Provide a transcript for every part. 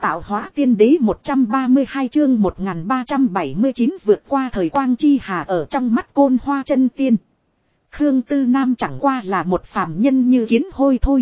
tạo hóa tiên đế 132 chương 1379 vượt qua thời quang chi hà ở trong mắt Côn Hoa chân tiên. Khương Tư Nam chẳng qua là một phàm nhân như kiến hôi thôi.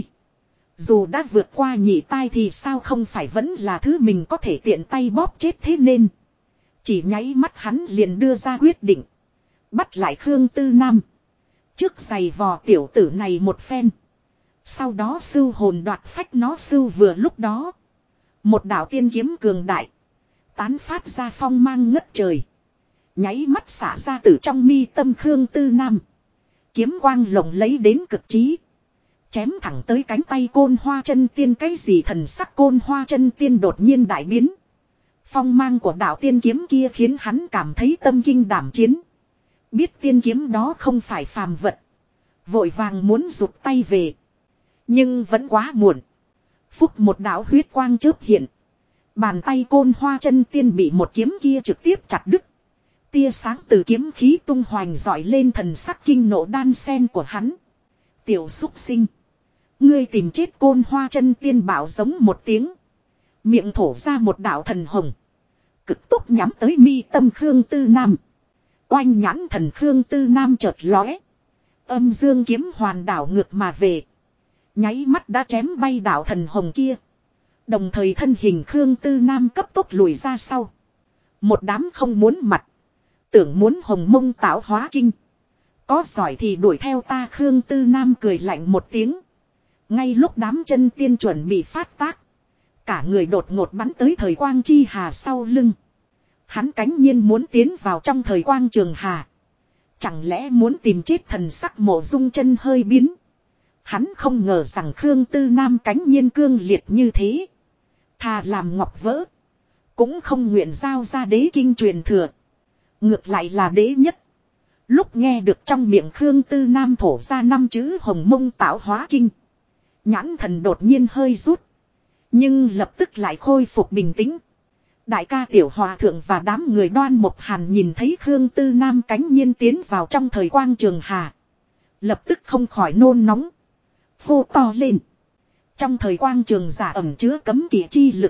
Dù đã vượt qua nhị tai thì sao không phải vẫn là thứ mình có thể tiện tay bóp chết, thế nên chỉ nháy mắt hắn liền đưa ra quyết định. Bắt lại Khương Tư Nam. Trước giày vò tiểu tử này một phen. Sau đó sưu hồn đoạt phách nó sưu vừa lúc đó. Một đạo tiên kiếm cường đại. Tán phát ra phong mang ngất trời. Nháy mắt xả ra từ trong mi tâm Khương Tư Nam. Kiếm quang lộng lấy đến cực trí. Chém thẳng tới cánh tay Côn Hoa chân tiên, cái gì thần sắc Côn Hoa chân tiên đột nhiên đại biến. Phong mang của đạo tiên kiếm kia khiến hắn cảm thấy tâm kinh đảm chiến. Biết tiên kiếm đó không phải phàm vật. Vội vàng muốn rụt tay về. Nhưng vẫn quá muộn. Phúc một đạo huyết quang chớp hiện. Bàn tay Côn Hoa chân tiên bị một kiếm kia trực tiếp chặt đứt. Tia sáng từ kiếm khí tung hoành dọi lên, thần sắc kinh nộ đan sen của hắn. Tiểu xúc sinh. Ngươi tìm chết. Côn Hoa chân tiên bảo giống một tiếng. Miệng thổ ra một đạo thần hồng. Cực tốc nhắm tới mi tâm Khương Tư Nam. Oanh nhãn thần Khương Tư Nam chợt lóe. Âm dương kiếm hoàn đảo ngược mà về. Nháy mắt đã chém bay đạo thần hồng kia. Đồng thời thân hình Khương Tư Nam cấp tốc lùi ra sau. Một đám không muốn mặt. Tưởng muốn hồng mông tạo hóa kinh. Có giỏi thì đuổi theo ta. Khương Tư Nam cười lạnh một tiếng. Ngay lúc đám chân tiên chuẩn bị phát tác. Cả người đột ngột bắn tới thời quang chi hà sau lưng. Hắn cánh nhiên muốn tiến vào trong thời quang trường hà. Chẳng lẽ muốn tìm chết? Thần sắc Mộ Dung Chân hơi biến. Hắn không ngờ rằng Khương Tư Nam cánh nhiên cương liệt như thế. Thà làm ngọc vỡ. Cũng không nguyện giao ra đế kinh truyền thừa. Ngược lại là đế nhất. Lúc nghe được trong miệng Khương Tư Nam thổ ra 5 chữ hồng mông tạo hóa kinh. Nhãn thần đột nhiên hơi rút. Nhưng lập tức lại khôi phục bình tĩnh. Đại ca Tiểu Hòa Thượng và đám người Đoan Mộc Hàn nhìn thấy Khương Tư Nam cánh nhiên tiến vào trong thời quang trường hà. Lập tức không khỏi nôn nóng. Hô to lên. Trong thời quang trường giả ẩn chứa cấm kỵ chi lực.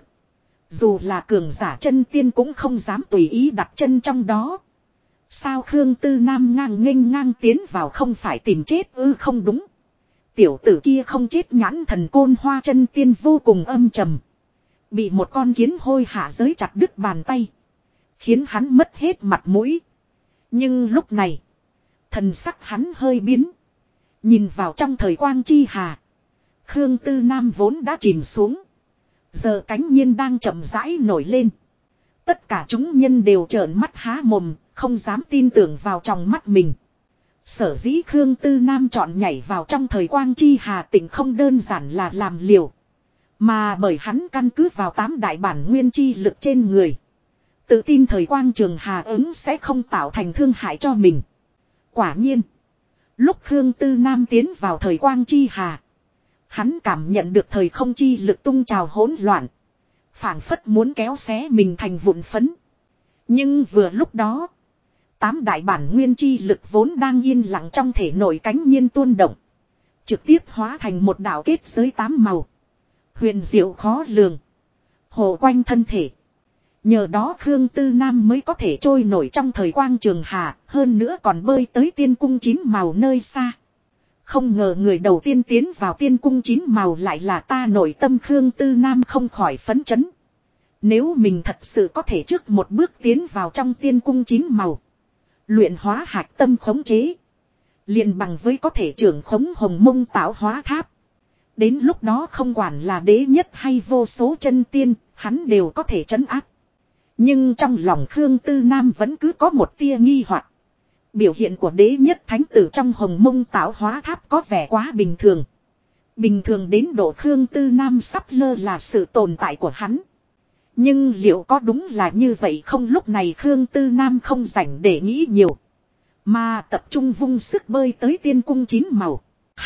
Dù là cường giả chân tiên cũng không dám tùy ý đặt chân trong đó. Sao Khương Tư Nam nghênh ngang tiến vào không phải tìm chết ư? Không đúng. Tiểu tử kia không chết. Nhãn thần Côn Hoa chân tiên vô cùng âm trầm. Bị một con kiến hôi hạ giới chặt đứt bàn tay. Khiến hắn mất hết mặt mũi. Nhưng lúc này. Thần sắc hắn hơi biến. Nhìn vào trong thời quang chi hà. Khương Tư Nam vốn đã chìm xuống. Giờ cánh nhiên đang chậm rãi nổi lên. Tất cả chúng nhân đều trợn mắt há mồm. Không dám tin tưởng vào trong mắt mình. Sở dĩ Khương Tư Nam chọn nhảy vào trong thời quang chi hà tỉnh không đơn giản là làm liều. Mà bởi hắn căn cứ vào 8 đại bản nguyên chi lực trên người. Tự tin thời quang trường hà ứng sẽ không tạo thành thương hại cho mình. Quả nhiên. Lúc Khương Tư Nam tiến vào thời quang chi hà. Hắn cảm nhận được thời không chi lực tung trào hỗn loạn. Phảng phất muốn kéo xé mình thành vụn phấn. Nhưng vừa lúc đó. 8 đại bản nguyên chi lực vốn đang yên lặng trong thể nội cánh nhiên tuôn động. Trực tiếp hóa thành một đạo kết giới 8 màu. Huyền diệu khó lường. Hộ quanh thân thể. Nhờ đó Khương Tư Nam mới có thể trôi nổi trong thời quang trường hà. Hơn nữa còn bơi tới tiên cung 9 màu nơi xa. Không ngờ người đầu tiên tiến vào tiên cung 9 màu lại là ta. Nội tâm Khương Tư Nam không khỏi phấn chấn. Nếu mình thật sự có thể trước một bước tiến vào trong tiên cung 9 màu. Luyện hóa hạch tâm khống chế. Liền bằng với có thể trưởng khống hồng mông tạo hóa tháp. Đến lúc đó không quản là đế nhất hay vô số chân tiên, hắn đều có thể trấn áp. Nhưng trong lòng Khương Tư Nam vẫn cứ có một tia nghi hoặc. Biểu hiện của đế nhất thánh tử trong hồng mông tạo hóa tháp có vẻ quá bình thường. Bình thường đến độ Khương Tư Nam sắp lơ là sự tồn tại của hắn. Nhưng liệu có đúng là như vậy không? Lúc này Khương Tư Nam không rảnh để nghĩ nhiều. Mà tập trung vung sức bơi tới tiên cung 9 màu.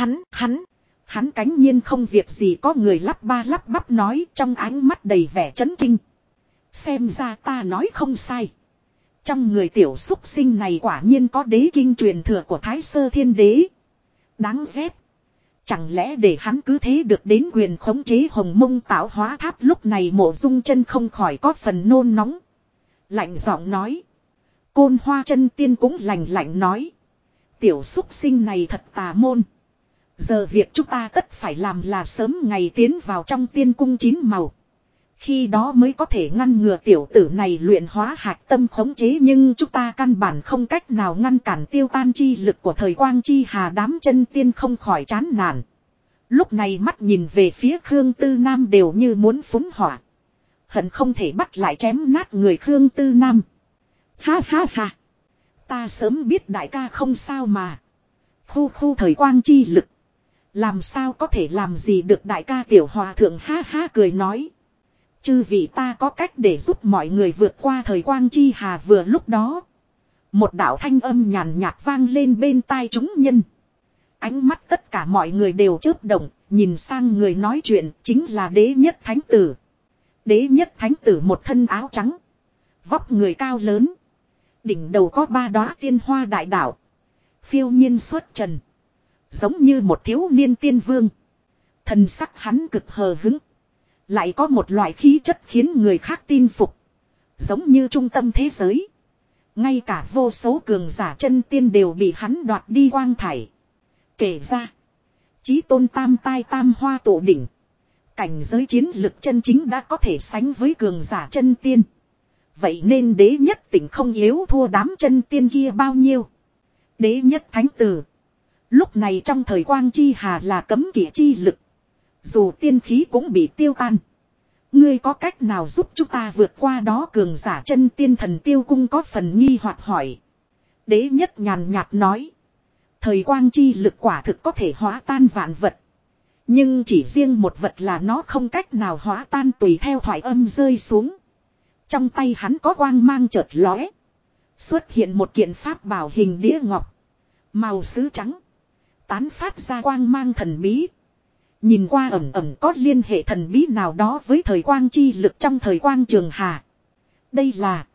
Hắn cánh nhiên không việc gì. Có người lắp ba lắp bắp nói trong ánh mắt đầy vẻ chấn kinh. Xem ra ta nói không sai. Trong người tiểu xúc sinh này quả nhiên có đế kinh truyền thừa của Thái Sơ Thiên Đế. Đáng ghét. Chẳng lẽ để hắn cứ thế được đến quyền khống chế Hồng Mông Tạo Hóa Tháp? Lúc này Mộ Dung Chân không khỏi có phần nôn nóng. Lạnh giọng nói. Côn Hoa Chân Tiên cũng lạnh lạnh nói. Tiểu súc sinh này thật tà môn. Giờ việc chúng ta tất phải làm là sớm ngày tiến vào trong tiên cung 9 màu. Khi đó mới có thể ngăn ngừa tiểu tử này luyện hóa hạch tâm khống chế, nhưng chúng ta căn bản không cách nào ngăn cản tiêu tan chi lực của thời quang chi hà. Đám chân tiên không khỏi chán nản. Lúc này mắt nhìn về phía Khương Tư Nam đều như muốn phúng hỏa. Hận không thể bắt lại chém nát người Khương Tư Nam. Ha ha ha. Ta sớm biết đại ca không sao mà. Khu thời quang chi lực. Làm sao có thể làm gì được đại ca? Tiểu hòa thượng ha ha cười nói. Chư vị, ta có cách để giúp mọi người vượt qua thời quang chi hà. Vừa lúc đó, một đạo thanh âm nhàn nhạt vang lên bên tai chúng nhân. Ánh mắt tất cả mọi người đều chớp động, nhìn sang người nói chuyện chính là Đế Nhất Thánh Tử. Đế Nhất Thánh Tử một thân áo trắng, vóc người cao lớn, đỉnh đầu có 3 đóa tiên hoa đại đạo, phiêu nhiên xuất trần, giống như một thiếu niên tiên vương. Thần sắc hắn cực hờ hững, lại có một loại khí chất khiến người khác tin phục, giống như trung tâm thế giới. Ngay cả vô số cường giả chân tiên đều bị hắn đoạt đi quang thải. Kể ra, chí tôn tam tai tam hoa tổ đỉnh, cảnh giới chiến lực chân chính đã có thể sánh với cường giả chân tiên. Vậy nên Đế Nhất Tỉnh không yếu thua đám chân tiên kia bao nhiêu. Đế Nhất Thánh Tử, lúc này trong thời quang chi hà là cấm kỵ chi lực, dù tiên khí cũng bị tiêu tan. Ngươi có cách nào giúp chúng ta vượt qua đó? Cường giả chân tiên Thần Tiêu Cung có phần nghi hoặc hỏi. Đế Nhất nhàn nhạt nói. Thời quang chi lực quả thực có thể hóa tan vạn vật. Nhưng chỉ riêng một vật là nó không cách nào hóa tan. Tùy theo thoại âm rơi xuống, trong tay hắn có quang mang chợt lóe, xuất hiện một kiện pháp bảo hình đĩa ngọc, màu sứ trắng, tán phát ra quang mang thần bí. Nhìn qua ẩn ẩn có liên hệ thần bí nào đó với thời quang chi lực trong thời quang trường hà. Đây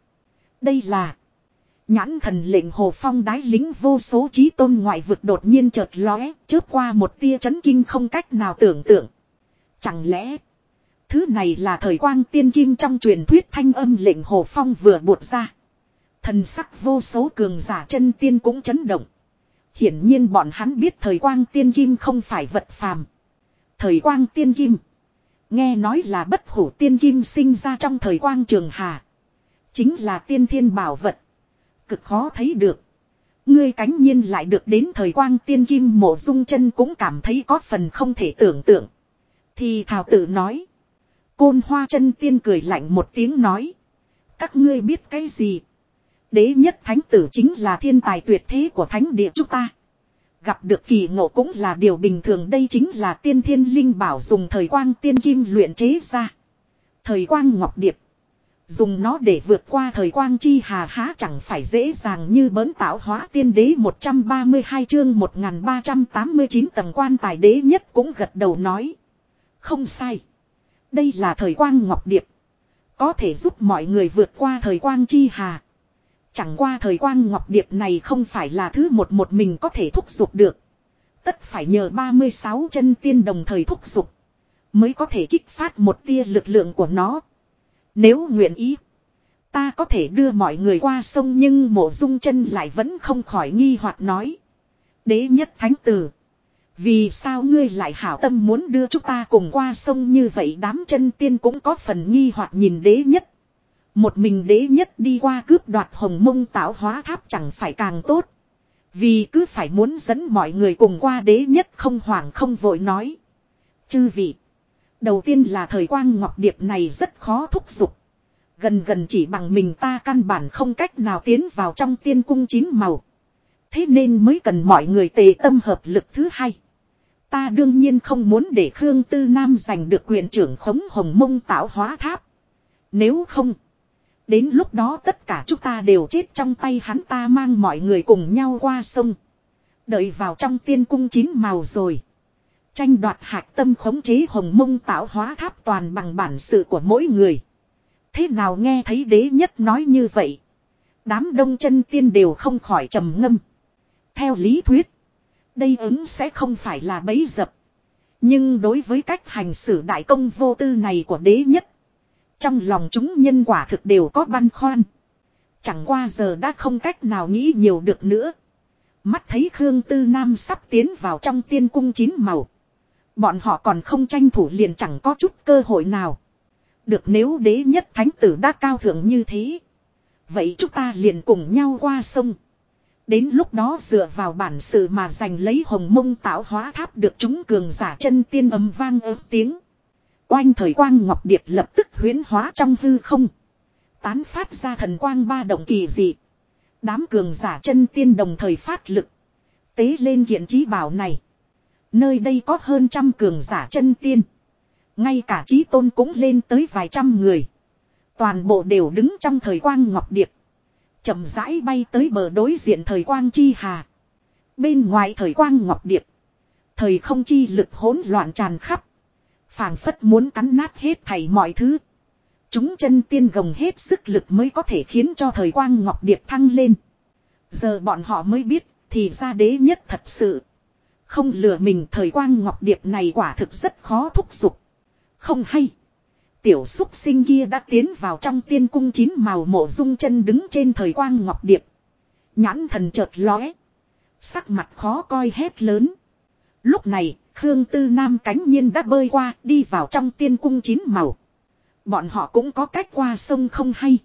là nhãn thần lệnh Hồ Phong đái lính vô số chí tôn ngoại vực đột nhiên chợt lóe, chớp qua một tia chấn kinh không cách nào tưởng tượng. Chẳng lẽ thứ này là thời quang tiên kim trong truyền thuyết? Thanh âm lệnh Hồ Phong vừa buột ra, thần sắc vô số cường giả chân tiên cũng chấn động. Hiển nhiên bọn hắn biết thời quang tiên kim không phải vật phàm. Thời quang tiên kim, nghe nói là bất hủ tiên kim sinh ra trong thời quang trường hà, chính là tiên thiên bảo vật, cực khó thấy được. Ngươi cánh nhiên lại được đến thời quang tiên kim. Mộ Dung Chân cũng cảm thấy có phần không thể tưởng tượng, thì thào tự nói. Côn Hoa Chân Tiên cười lạnh một tiếng nói. Các ngươi biết cái gì? Đế Nhất Thánh Tử chính là thiên tài tuyệt thế của thánh địa chúng ta. Gặp được kỳ ngộ cũng là điều bình thường. Đây chính là tiên thiên linh bảo dùng thời quang tiên kim luyện chế ra. Thời quang ngọc điệp, dùng nó để vượt qua thời quang chi hà há chẳng phải dễ dàng như bỡn. Tạo hóa tiên đế 132 chương 1389 tầng quan tài. Đế Nhất cũng gật đầu nói. Không sai. Đây là thời quang ngọc điệp, có thể giúp mọi người vượt qua thời quang chi hà. Chẳng qua thời quang ngọc điệp này không phải là thứ một mình có thể thúc giục được. Tất phải nhờ 36 chân tiên đồng thời thúc giục, mới có thể kích phát một tia lực lượng của nó. Nếu nguyện ý, ta có thể đưa mọi người qua sông. Nhưng Mộ Dung Chân lại vẫn không khỏi nghi hoặc nói. Đế Nhất Thánh Tử, vì sao ngươi lại hảo tâm muốn đưa chúng ta cùng qua sông như vậy? Đám chân tiên cũng có phần nghi hoặc nhìn Đế Nhất. Một mình Đế Nhất đi qua cướp đoạt Hồng Mông Tạo Hóa Tháp chẳng phải càng tốt. Vì cứ phải muốn dẫn mọi người cùng qua. Đế Nhất không hoảng không vội nói. Chư vị, đầu tiên là thời quang ngọc điệp này rất khó thúc giục. Gần chỉ bằng mình ta căn bản không cách nào tiến vào trong tiên cung 9 màu. Thế nên mới cần mọi người tề tâm hợp lực. Thứ hai, ta đương nhiên không muốn để Khương Tư Nam giành được quyền trưởng khống Hồng Mông Tạo Hóa Tháp. Nếu không, đến lúc đó tất cả chúng ta đều chết trong tay hắn. Ta mang mọi người cùng nhau qua sông, đợi vào trong tiên cung 9 màu rồi tranh đoạt hạch tâm khống chế Hồng Mông Tạo Hóa Tháp toàn bằng bản sự của mỗi người. Thế nào? Nghe thấy Đế Nhất nói như vậy, đám đông chân tiên đều không khỏi trầm ngâm. Theo lý thuyết, đây ứng sẽ không phải là bẫy dập. Nhưng đối với cách hành xử đại công vô tư này của đế nhất, trong lòng chúng nhân quả thực đều có băn khoăn. Chẳng qua giờ đã không cách nào nghĩ nhiều được nữa. Mắt thấy Khương Tư Nam sắp tiến vào trong tiên cung 9 màu. Bọn họ còn không tranh thủ liền chẳng có chút cơ hội nào. Được, nếu đế nhất thánh tử đã cao thượng như thế, vậy chúng ta liền cùng nhau qua sông. Đến lúc đó dựa vào bản sự mà giành lấy Hồng Mông Tạo Hóa Tháp được chúng cường giả chân tiên ầm vang ớt tiếng. Oanh, thời quang ngọc điệp lập tức huyễn hóa trong hư không. Tán phát ra thần quang ba động kỳ dị. Đám cường giả chân tiên đồng thời phát lực. Tế lên kiện chí bảo này. Nơi đây có hơn 100 cường giả chân tiên. Ngay cả chí tôn cũng lên tới vài trăm người. Toàn bộ đều đứng trong thời quang ngọc điệp. Chậm rãi bay tới bờ đối diện thời quang chi hà. Bên ngoài thời quang ngọc điệp, thời không chi lực hỗn loạn tràn khắp. Phảng phất muốn cắn nát hết thảy mọi thứ. Chúng chân tiên gồng hết sức lực mới có thể khiến cho thời quang ngọc điệp thăng lên. Giờ bọn họ mới biết, thì ra đế nhất thật sự không lừa mình, thời quang ngọc điệp này quả thực rất khó thúc giục. Không hay, tiểu xúc sinh kia đã tiến vào trong tiên cung 9 màu. Mộ Dung Chân đứng trên thời quang ngọc điệp, nhãn thần chợt lóe, sắc mặt khó coi hét lớn. Lúc này, Khương Tư Nam cánh nhiên đã bơi qua, đi vào trong tiên cung 9 màu. Bọn họ cũng có cách qua sông không hay.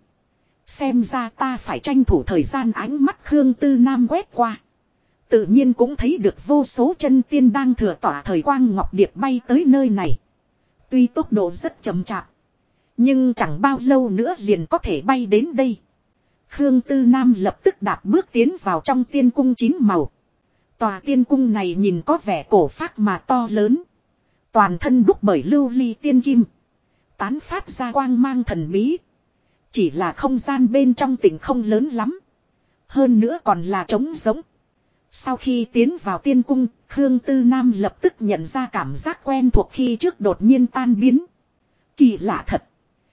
Xem ra ta phải tranh thủ thời gian. Ánh mắt Khương Tư Nam quét qua, tự nhiên cũng thấy được vô số chân tiên đang thừa tỏa thời quang ngọc điệp bay tới nơi này. Tuy tốc độ rất chậm chạp, nhưng chẳng bao lâu nữa liền có thể bay đến đây. Khương Tư Nam lập tức đạp bước tiến vào trong tiên cung 9 màu. Tòa tiên cung này nhìn có vẻ cổ phác mà to lớn. Toàn thân đúc bởi lưu ly tiên kim, tán phát ra quang mang thần bí. Chỉ là không gian bên trong tỉnh không lớn lắm. Hơn nữa còn là trống rỗng. Sau khi tiến vào tiên cung, Khương Tư Nam lập tức nhận ra cảm giác quen thuộc khi trước đột nhiên tan biến. Kỳ lạ thật.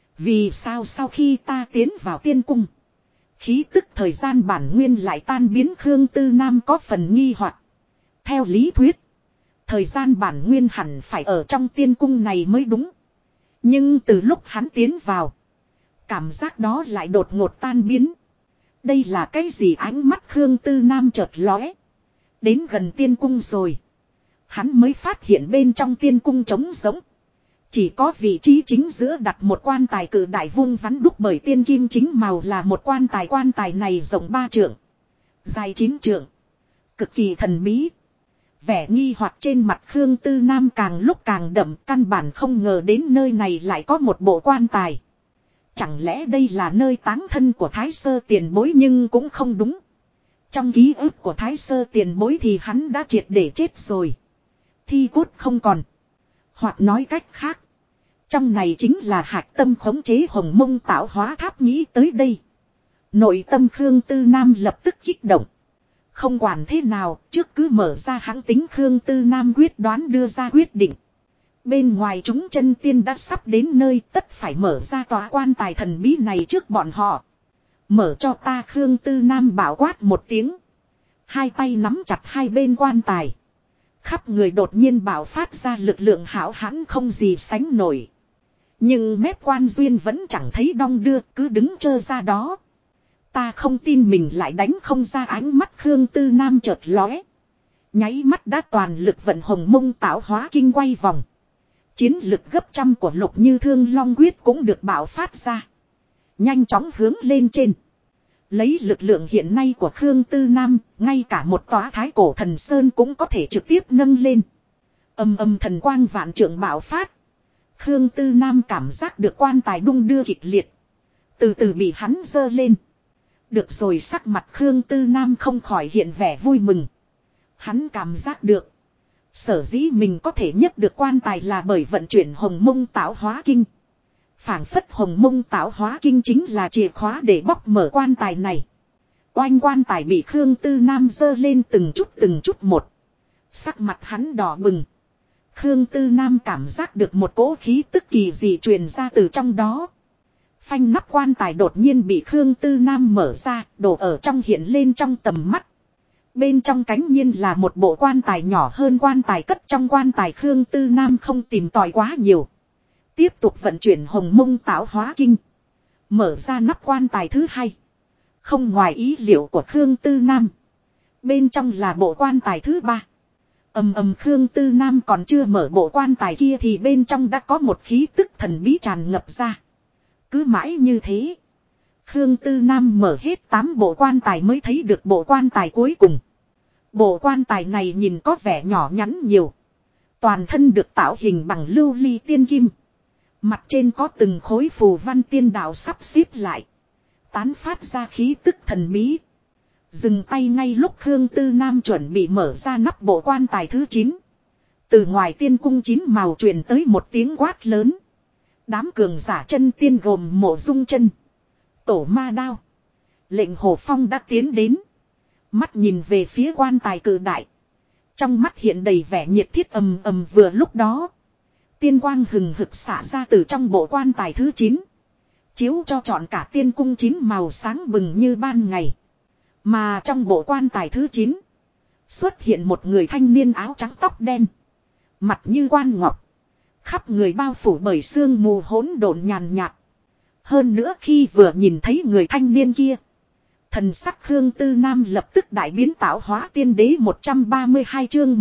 Vì sao sau khi ta tiến vào tiên cung, khí tức thời gian bản nguyên lại tan biến? Khương Tư Nam có phần nghi hoặc. Theo lý thuyết, thời gian bản nguyên hẳn phải ở trong tiên cung này mới đúng. Nhưng từ lúc hắn tiến vào, cảm giác đó lại đột ngột tan biến. Đây là cái gì? Ánh mắt Khương Tư Nam chợt lóe. Đến gần tiên cung rồi, hắn mới phát hiện bên trong tiên cung trống rỗng. Chỉ có vị trí chính giữa đặt một quan tài cự đại vuông vắn đúc bởi tiên kim chính màu, là một quan tài. Quan tài này rộng 3 trượng, dài 9 trượng, cực kỳ thần bí. Vẻ nghi hoặc trên mặt Khương Tư Nam càng lúc càng đậm, căn bản không ngờ đến nơi này lại có một bộ quan tài. Chẳng lẽ đây là nơi táng thân của Thái Sơ tiền bối? Nhưng cũng không đúng. Trong ký ức của Thái Sơ tiền bối thì hắn đã triệt để chết rồi, thi cốt không còn. Hoặc nói cách khác, trong này chính là hạch tâm khống chế Hồng Mông Tạo Hóa Tháp. Nghĩ tới đây, nội tâm Khương Tư Nam lập tức kích động. Không quản thế nào, trước cứ mở ra hãng tính. Khương Tư Nam quyết đoán đưa ra quyết định. Bên ngoài chúng chân tiên đã sắp đến nơi, tất phải mở ra tòa quan tài thần bí này trước bọn họ. Mở cho ta! Khương Tư Nam bảo quát một tiếng. Hai tay nắm chặt hai bên quan tài. Khắp người đột nhiên bạo phát ra lực lượng hão hãn không gì sánh nổi. Nhưng mép quan duyên vẫn chẳng thấy đong đưa, cứ đứng trơ ra đó. Ta không tin mình lại đánh không ra. Ánh mắt Khương Tư Nam chợt lóe, nháy mắt đã toàn lực vận Hồng Mông Tạo Hóa Kinh quay vòng. Chiến lực gấp trăm của Lục Như Thương Long Quyết cũng được bạo phát ra, nhanh chóng hướng lên trên. Lấy lực lượng hiện nay của Khương Tư Nam, ngay cả một tòa Thái Cổ Thần Sơn cũng có thể trực tiếp nâng lên. Âm âm thần quang vạn trượng bạo phát. Khương Tư Nam cảm giác được quan tài đung đưa kịch liệt, từ từ bị hắn giơ lên. Được rồi, sắc mặt Khương Tư Nam không khỏi hiện vẻ vui mừng. Hắn cảm giác được, sở dĩ mình có thể nhấc được quan tài là bởi vận chuyển Hồng Mông Tạo Hóa Kinh. Phảng phất Hồng Mông Tạo Hóa Kinh chính là chìa khóa để bóc mở quan tài này. Oanh, quan tài bị Khương Tư Nam giơ lên từng chút một. Sắc mặt hắn đỏ bừng. Khương Tư Nam cảm giác được một cỗ khí tức kỳ dị truyền ra từ trong đó. Phanh, nắp quan tài đột nhiên bị Khương Tư Nam mở ra, đồ ở trong hiện lên trong tầm mắt. Bên trong cánh nhiên là một bộ quan tài nhỏ hơn quan tài cất trong quan tài Khương Tư Nam không tìm tòi quá nhiều. Tiếp tục vận chuyển hồng mông tạo hóa kinh. Mở ra nắp quan tài thứ hai. Không ngoài ý liệu của Khương Tư Nam. Bên trong là bộ quan tài thứ ba. Khương Tư Nam còn chưa mở bộ quan tài kia thì bên trong đã có một khí tức thần bí tràn ngập ra. Cứ mãi như thế. Khương Tư Nam mở hết 8 bộ quan tài mới thấy được bộ quan tài cuối cùng. Bộ quan tài này nhìn có vẻ nhỏ nhắn nhiều. Toàn thân được tạo hình bằng lưu ly tiên kim. Mặt trên có từng khối phù văn tiên đạo sắp xếp lại. Tán phát ra khí tức thần bí. Dừng tay ngay lúc Khương Tư Nam chuẩn bị mở ra nắp bộ quan tài thứ 9. Từ ngoài tiên cung 9 màu truyền tới một tiếng quát lớn. Đám cường giả chân tiên gồm Mộ Dung Chân, Tổ Ma Đao, Lệnh Hồ Phong đã tiến đến. Mắt nhìn về phía quan tài cự đại. Trong mắt hiện đầy vẻ nhiệt thiết vừa lúc đó. Tiên quang hừng hực xả ra từ trong bộ quan tài thứ 9. Chiếu cho trọn cả tiên cung 9 màu sáng bừng như ban ngày. Mà trong bộ quan tài thứ 9. Xuất hiện một người thanh niên áo trắng tóc đen. Mặt như quan ngọc. Khắp người bao phủ bởi sương mù hỗn độn nhàn nhạt. Hơn nữa khi vừa nhìn thấy người thanh niên kia. Thần sắc Khương Tư Nam lập tức đại biến tạo hóa tiên đế 132 chương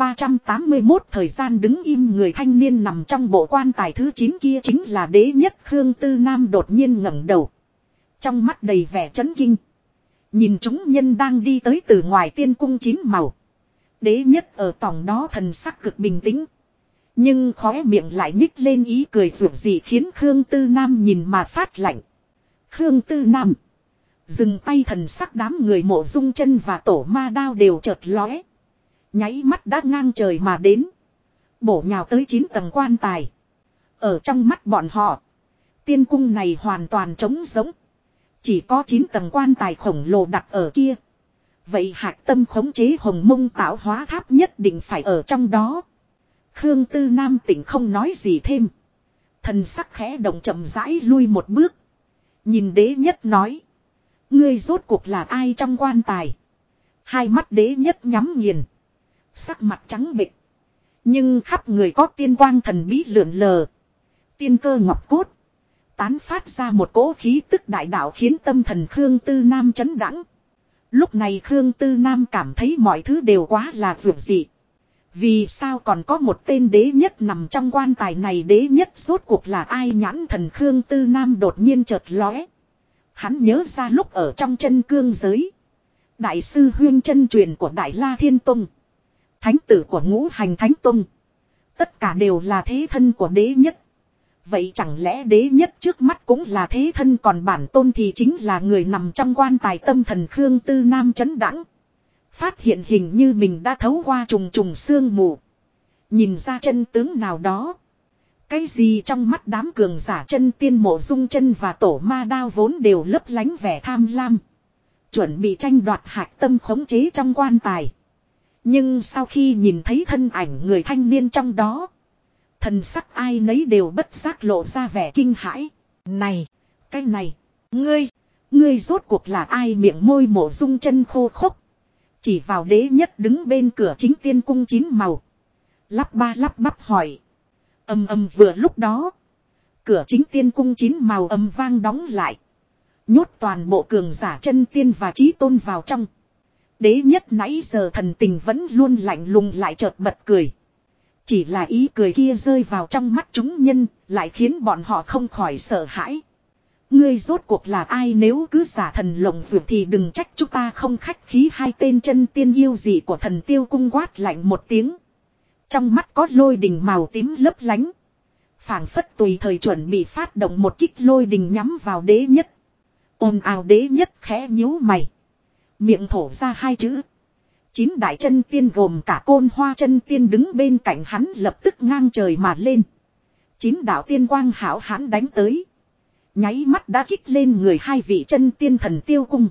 1381 thời gian đứng im người thanh niên nằm trong bộ quan tài thứ 9 kia chính là đế nhất Khương Tư Nam đột nhiên ngẩng đầu. Trong mắt đầy vẻ chấn kinh. Nhìn chúng nhân đang đi tới từ ngoài tiên cung 9 màu. Đế nhất ở tòng đó thần sắc cực bình tĩnh. Nhưng khóe miệng lại nhích lên ý cười rủi gì khiến Khương Tư Nam nhìn mà phát lạnh. Khương Tư Nam. Dừng tay thần sắc đám người Mộ Dung Chân và Tổ Ma Đao đều chợt lóe. Nháy mắt đã ngang trời mà đến. Bổ nhào tới 9 tầng quan tài. Ở trong mắt bọn họ. Tiên cung này hoàn toàn trống rỗng. Chỉ có 9 tầng quan tài khổng lồ đặt ở kia. Vậy hạc tâm khống chế hồng mông tạo hóa tháp nhất định phải ở trong đó. Khương Tư Nam tỉnh không nói gì thêm. Thần sắc khẽ động chậm rãi lui một bước. Nhìn đế nhất nói. Ngươi rốt cuộc là ai trong quan tài? Hai mắt đế nhất nhắm nghiền. Sắc mặt trắng bệch. Nhưng khắp người có tiên quang thần bí lượn lờ. Tiên cơ ngọc cốt. Tán phát ra một cỗ khí tức đại đạo khiến tâm thần Khương Tư Nam chấn đãng. Lúc này Khương Tư Nam cảm thấy mọi thứ đều quá là vượt dị. Vì sao còn có một tên đế nhất nằm trong quan tài này, đế nhất rốt cuộc là ai? Nhãn thần Khương Tư Nam đột nhiên chợt lóe. Hắn nhớ ra lúc ở trong chân cương giới. Đại sư huyên chân truyền của Đại La Thiên Tông. Thánh tử của Ngũ Hành Thánh Tông. Tất cả đều là thế thân của đế nhất. Vậy chẳng lẽ đế nhất trước mắt cũng là thế thân, còn bản tôn thì chính là người nằm trong quan tài? Tâm thần Khương Tư Nam chấn đãng. Phát hiện hình như mình đã thấu qua trùng trùng sương mù. Nhìn ra chân tướng nào đó. Cái gì trong mắt đám cường giả chân tiên Mộ Dung Chân và Tổ Ma Đao vốn đều lấp lánh vẻ tham lam. Chuẩn bị tranh đoạt hạc tâm khống chế trong quan tài. Nhưng sau khi nhìn thấy thân ảnh người thanh niên trong đó. Thần sắc ai nấy đều bất giác lộ ra vẻ kinh hãi. Này, cái này, ngươi rốt cuộc là ai? Miệng môi Mộ Dung Chân khô khốc. Chỉ vào đế nhất đứng bên cửa chính tiên cung 9 màu. Lắp ba lắp bắp hỏi. Vừa lúc đó. Cửa chính tiên cung 9 màu vang đóng lại. Nhốt toàn bộ cường giả chân tiên và chí tôn vào trong. Đế nhất nãy giờ thần tình vẫn luôn lạnh lùng lại chợt bật cười. Chỉ là ý cười kia rơi vào trong mắt chúng nhân, lại khiến bọn họ không khỏi sợ hãi. Ngươi rốt cuộc là ai? Nếu cứ giả thần lộng vượt thì đừng trách chúng ta không khách khí. Hai tên chân tiên yêu dị của Thần Tiêu cung quát lạnh một tiếng. Trong mắt có lôi đình màu tím lấp lánh. Phảng phất tùy thời chuẩn bị phát động một kích lôi đình nhắm vào đế nhất. Ồn ào, đế nhất khẽ nhíu mày. Miệng thổ ra hai chữ. 9 đại chân tiên gồm cả Côn Hoa chân tiên đứng bên cạnh hắn lập tức ngang trời mà lên. 9 đạo tiên quang hảo hãn đánh tới. Nháy mắt đã kích lên người hai vị chân tiên Thần Tiêu cung.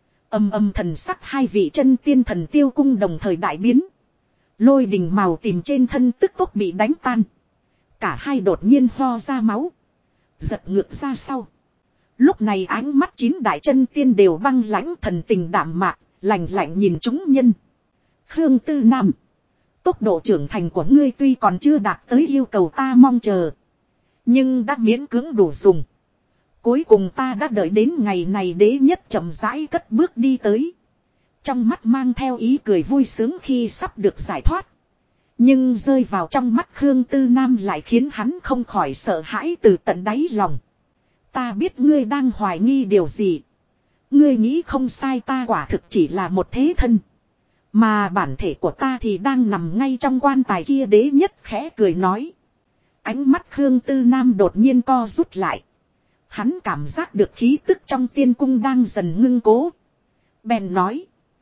Thần sắc hai vị chân tiên Thần Tiêu cung đồng thời đại biến. Lôi đình màu tím trên thân tức tốc bị đánh tan. Cả hai đột nhiên ho ra máu. Giật ngược ra sau. Lúc này ánh mắt 9 đại chân tiên đều băng lãnh, thần tình đạm mạc, lạnh lạnh nhìn chúng nhân. Khương Tư Nam. Tốc độ trưởng thành của ngươi tuy còn chưa đạt tới yêu cầu ta mong chờ. Nhưng đã miễn cưỡng đủ dùng. Cuối cùng ta đã đợi đến ngày này đế nhất chậm rãi cất bước đi tới. Trong mắt mang theo ý cười vui sướng khi sắp được giải thoát. Nhưng rơi vào trong mắt Khương Tư Nam lại khiến hắn không khỏi sợ hãi từ tận đáy lòng. Ta biết ngươi đang hoài nghi điều gì. Ngươi nghĩ không sai, ta quả thực chỉ là một thế thân. Mà bản thể của ta thì đang nằm ngay trong quan tài kia, đế nhất khẽ cười nói. Ánh mắt Khương Tư Nam đột nhiên co rút lại. Hắn cảm giác được khí tức trong tiên cung đang dần ngưng cố. Bèn nói.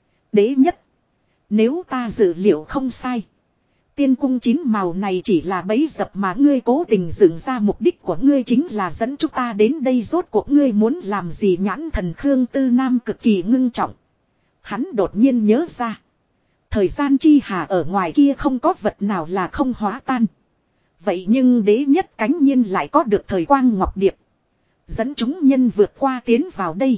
Đế nhất. Nếu ta dự liệu không sai. Tiên cung 9 màu này chỉ là bẫy dập mà ngươi cố tình dựng ra, mục đích của ngươi chính là dẫn chúng ta đến đây, rốt cuộc ngươi muốn làm gì? Nhãn thần Khương Tư Nam cực kỳ ngưng trọng. Hắn đột nhiên nhớ ra. Thời gian chi hà ở ngoài kia không có vật nào là không hóa tan. Vậy nhưng đế nhất cánh nhiên lại có được thời quang ngọc điệp. Dẫn chúng nhân vượt qua tiến vào đây.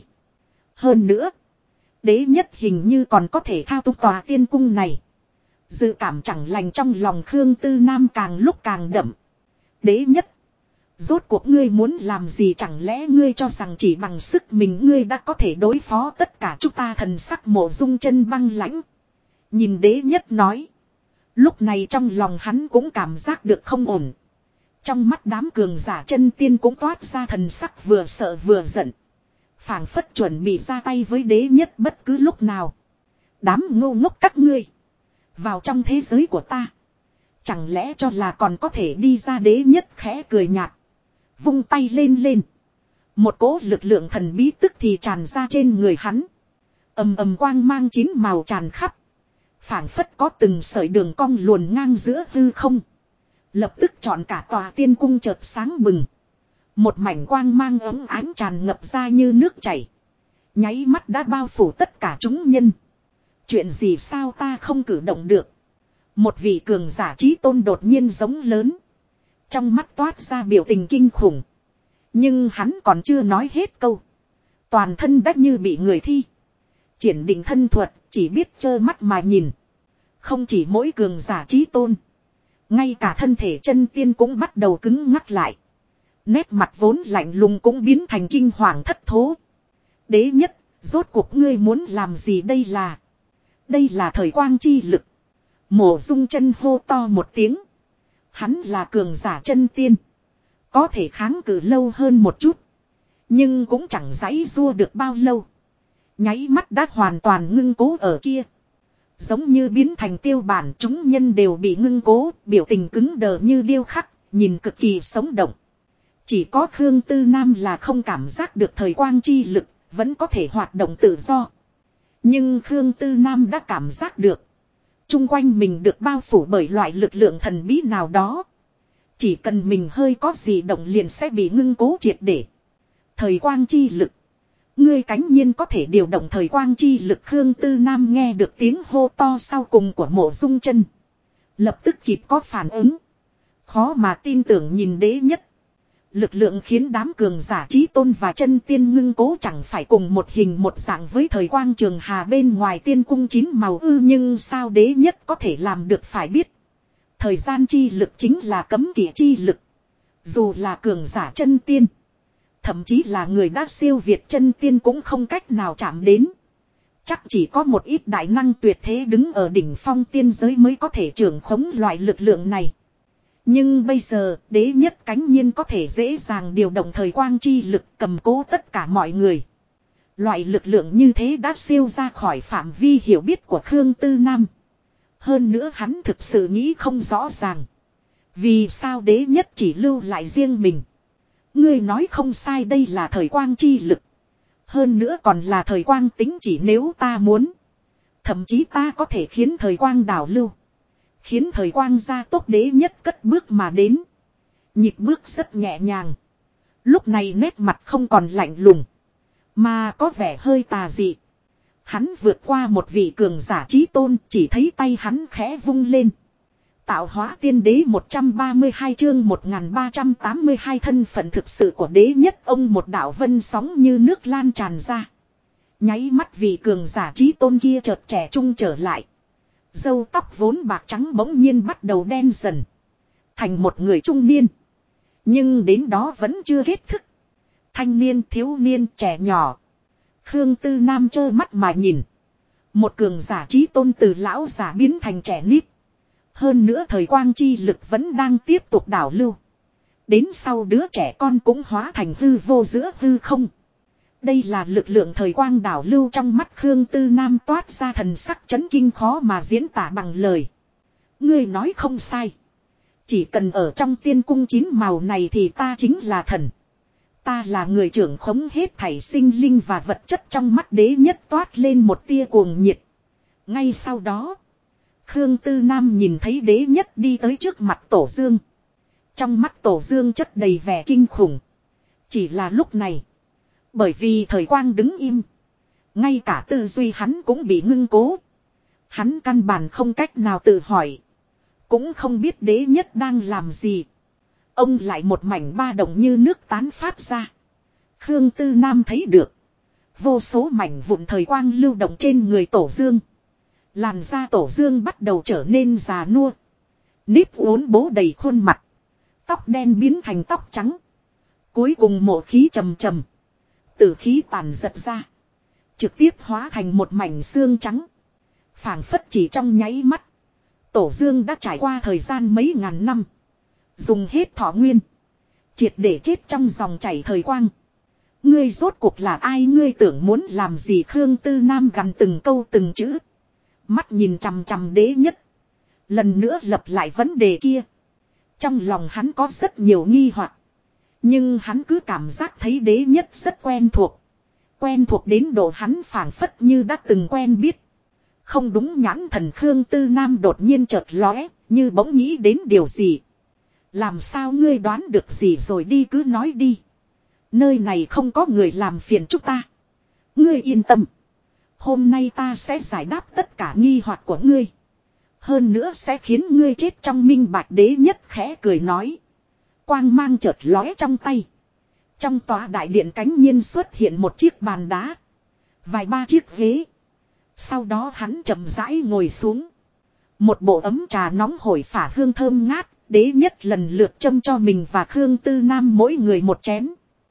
Hơn nữa. Đế nhất hình như còn có thể thao túng tòa tiên cung này. Dự cảm chẳng lành trong lòng Khương Tư Nam càng lúc càng đậm. Đế nhất. Rốt cuộc ngươi muốn làm gì? Chẳng lẽ ngươi cho rằng chỉ bằng sức mình ngươi đã có thể đối phó tất cả chúng ta? Thần sắc Mộ Dung Chân băng lãnh. Nhìn đế nhất nói. Lúc này trong lòng hắn cũng cảm giác được không ổn. Trong mắt đám cường giả chân tiên cũng toát ra thần sắc vừa sợ vừa giận. Phảng phất chuẩn bị ra tay với đế nhất bất cứ lúc nào. Đám ngu ngốc các ngươi. Vào trong thế giới của ta. Chẳng lẽ cho là còn có thể đi ra? Đế nhất khẽ cười nhạt. Vung tay lên lên. Một cỗ lực lượng thần bí tức thì tràn ra trên người hắn. Ầm ầm quang mang 9 màu tràn khắp. Phảng phất có từng sợi đường cong luồn ngang giữa hư không. Lập tức trọn cả tòa tiên cung chợt sáng bừng. Một mảnh quang mang ấm ánh tràn ngập ra như nước chảy. Nháy mắt đã bao phủ tất cả chúng nhân. Chuyện gì sao ta không cử động được? Một vị cường giả chí tôn đột nhiên giống lớn. Trong mắt toát ra biểu tình kinh khủng. Nhưng hắn còn chưa nói hết câu. Toàn thân đã như bị người thi triển định thân thuật, chỉ biết trơ mắt mà nhìn. Không chỉ mỗi cường giả chí tôn. Ngay cả thân thể chân tiên cũng bắt đầu cứng ngắc lại. Nét mặt vốn lạnh lùng cũng biến thành kinh hoàng thất thố. Đế nhất, rốt cuộc ngươi muốn làm gì? Đây là thời quang chi lực. Mộ Dung Chân hô to một tiếng. Hắn là cường giả chân tiên. Có thể kháng cự lâu hơn một chút. Nhưng cũng chẳng giãy giụa được bao lâu. Nháy mắt đã hoàn toàn ngưng cố ở kia. Giống như biến thành tiêu bản, chúng nhân đều bị ngưng cố, biểu tình cứng đờ như điêu khắc, nhìn cực kỳ sống động. Chỉ có Khương Tư Nam là không cảm giác được thời quang chi lực, vẫn có thể hoạt động tự do. Nhưng Khương Tư Nam đã cảm giác được. Chung quanh mình được bao phủ bởi loại lực lượng thần bí nào đó. Chỉ cần mình hơi có gì động liền sẽ bị ngưng cố triệt để. Thời quang chi lực. Ngươi cánh nhiên có thể điều động thời quang chi lực. Khương Tư Nam nghe được tiếng hô to sau cùng của Mộ Dung Chân. Lập tức kịp có phản ứng. Khó mà tin tưởng nhìn đế nhất. Lực lượng khiến đám cường giả chí tôn và chân tiên ngưng cố chẳng phải cùng một hình một dạng với thời quang trường hà bên ngoài tiên cung 9 màu ư? Nhưng sao đế nhất có thể làm được? Phải biết. Thời gian chi lực chính là cấm kỵ chi lực. Dù là cường giả chân tiên. Thậm chí là người đã siêu việt chân tiên cũng không cách nào chạm đến. Chắc chỉ có một ít đại năng tuyệt thế đứng ở đỉnh phong tiên giới mới có thể trưởng khống loại lực lượng này. Nhưng bây giờ đế nhất cánh nhiên có thể dễ dàng điều động thời quang chi lực cầm cố tất cả mọi người. Loại lực lượng như thế đã siêu ra khỏi phạm vi hiểu biết của Khương Tư Nam. Hơn nữa hắn thực sự nghĩ không rõ ràng. Vì sao đế nhất chỉ lưu lại riêng mình? Ngươi nói không sai, đây là thời quang chi lực. Hơn nữa còn là thời quang tính chỉ, nếu ta muốn. Thậm chí ta có thể khiến thời quang đảo lưu. Khiến thời quang gia tốc. Đế nhất cất bước mà đến. Nhịp bước rất nhẹ nhàng. Lúc này nét mặt không còn lạnh lùng. Mà có vẻ hơi tà dị. Hắn vượt qua một vị cường giả chí tôn, chỉ thấy tay hắn khẽ vung lên. Tạo hóa tiên đế 132 chương 1382 thân phận thực sự của đế nhất. Ông một đạo vân sóng như nước lan tràn ra. Nháy mắt vị cường giả trí tôn kia chợt trẻ trung trở lại. Râu tóc vốn bạc trắng bỗng nhiên bắt đầu đen dần. Thành một người trung niên. Nhưng đến đó vẫn chưa kết thúc. Thanh niên, thiếu niên, trẻ nhỏ. Khương Tư Nam trơ mắt mà nhìn. Một cường giả trí tôn từ lão giả biến thành trẻ nít. Hơn nữa thời quang chi lực vẫn đang tiếp tục đảo lưu. Đến sau đứa trẻ con cũng hóa thành hư vô giữa hư không. Đây là lực lượng thời quang đảo lưu trong mắt Khương Tư Nam toát ra thần sắc chấn kinh khó mà diễn tả bằng lời. Ngươi nói không sai. Chỉ cần ở trong tiên cung 9 màu này thì ta chính là thần. Ta là người trưởng khống hết thảy sinh linh và vật chất trong mắt đế nhất toát lên một tia cuồng nhiệt. Ngay sau đó, Khương Tư Nam nhìn thấy đế nhất đi tới trước mặt Tổ Dương. Trong mắt Tổ Dương chất đầy vẻ kinh khủng. Chỉ là lúc này, bởi vì thời quang đứng im, ngay cả tư duy hắn cũng bị ngưng cố. Hắn căn bản không cách nào tự hỏi. Cũng không biết đế nhất đang làm gì. Ông lại một mảnh ba động như nước tán phát ra. Khương Tư Nam thấy được. Vô số mảnh vụn thời quang lưu động trên người Tổ Dương. Làn da Tổ Dương bắt đầu trở nên già nua. Nếp uốn bố đầy khuôn mặt. Tóc đen biến thành tóc trắng. Cuối cùng mộ khí trầm trầm. Tử khí tàn giật ra. Trực tiếp hóa thành một mảnh xương trắng. Phảng phất chỉ trong nháy mắt. Tổ Dương đã trải qua thời gian mấy ngàn năm. Dùng hết thọ nguyên. Triệt để chết trong dòng chảy thời quang. Ngươi rốt cuộc là ai, ngươi tưởng muốn làm gì? Khương Tư Nam gằn từng câu từng chữ. Mắt nhìn chằm chằm đế nhất. Lần nữa lập lại vấn đề kia. Trong lòng hắn có rất nhiều nghi hoặc. Nhưng hắn cứ cảm giác thấy đế nhất rất quen thuộc. Quen thuộc đến độ hắn phảng phất như đã từng quen biết. Không đúng, nhãn thần Khương Tư Nam đột nhiên chợt lóe, như bỗng nghĩ đến điều gì. Làm sao ngươi đoán được gì rồi, đi cứ nói đi. Nơi này không có người làm phiền chúng ta. Ngươi yên tâm. Hôm nay ta sẽ giải đáp tất cả nghi hoặc của ngươi. Hơn nữa sẽ khiến ngươi chết trong minh bạch. Đế nhất khẽ cười nói. Quang mang chợt lóe trong tay. Trong tòa đại điện cánh nhiên xuất hiện một chiếc bàn đá. Vài ba chiếc ghế. Sau đó hắn chậm rãi ngồi xuống. Một bộ ấm trà nóng hổi phả hương thơm ngát. Đế nhất lần lượt châm cho mình và Khương Tư Nam mỗi người một chén.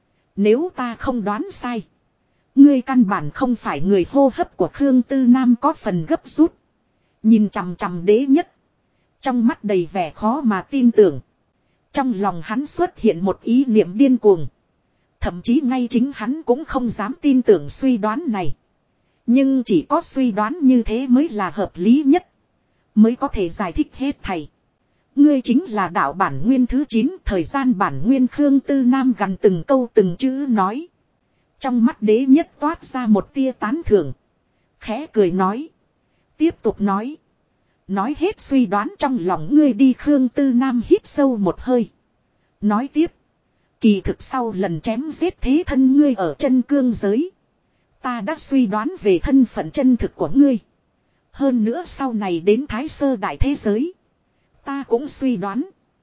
Nếu ta không đoán sai, ngươi căn bản không phải người. Hô hấp của Khương Tư Nam có phần gấp rút. Nhìn chằm chằm đế nhất. Trong mắt đầy vẻ khó mà tin tưởng. Trong lòng hắn xuất hiện một ý niệm điên cuồng. Thậm chí ngay chính hắn cũng không dám tin tưởng suy đoán này. Nhưng chỉ có suy đoán như thế mới là hợp lý nhất. Mới có thể giải thích hết thảy. Ngươi chính là đạo bản nguyên thứ 9, thời gian bản nguyên. Khương Tư Nam gằn từng câu từng chữ nói. Trong mắt đế nhất toát ra một tia tán thưởng. Khẽ cười nói. Tiếp tục nói. Nói hết suy đoán trong lòng ngươi đi. Khương Tư Nam hít sâu một hơi. Nói tiếp. Kỳ thực sau lần chém giết thế thân ngươi ở chân cương giới, ta đã suy đoán về thân phận chân thực của ngươi. Hơn nữa sau này đến Thái Sơ đại thế giới, ta cũng suy đoán.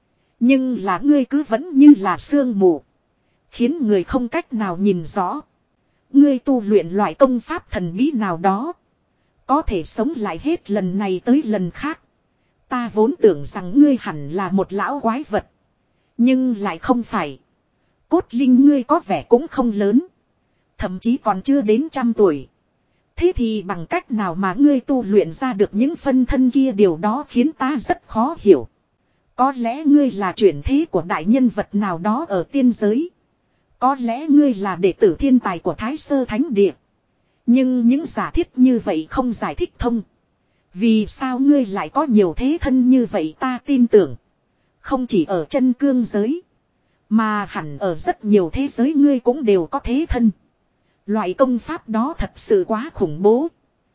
Nhưng là ngươi cứ vẫn như là sương mù, khiến người không cách nào nhìn rõ. Ngươi tu luyện loại công pháp thần bí nào đó, có thể sống lại hết lần này tới lần khác. Ta vốn tưởng rằng ngươi hẳn là một lão quái vật, nhưng lại không phải. Cốt linh ngươi có vẻ cũng không lớn, thậm chí còn chưa đến 100 tuổi. Thế thì bằng cách nào mà ngươi tu luyện ra được những phân thân kia? Điều đó khiến ta rất khó hiểu. Có lẽ ngươi là chuyển thế của đại nhân vật nào đó ở tiên giới. Có lẽ ngươi là đệ tử thiên tài của Thái Sơ Thánh Địa. Nhưng những giả thiết như vậy không giải thích thông. Vì sao ngươi lại có nhiều thế thân như vậy? Ta tin tưởng, không chỉ ở chân cương giới, mà hẳn ở rất nhiều thế giới ngươi cũng đều có thế thân. Loại công pháp đó thật sự quá khủng bố.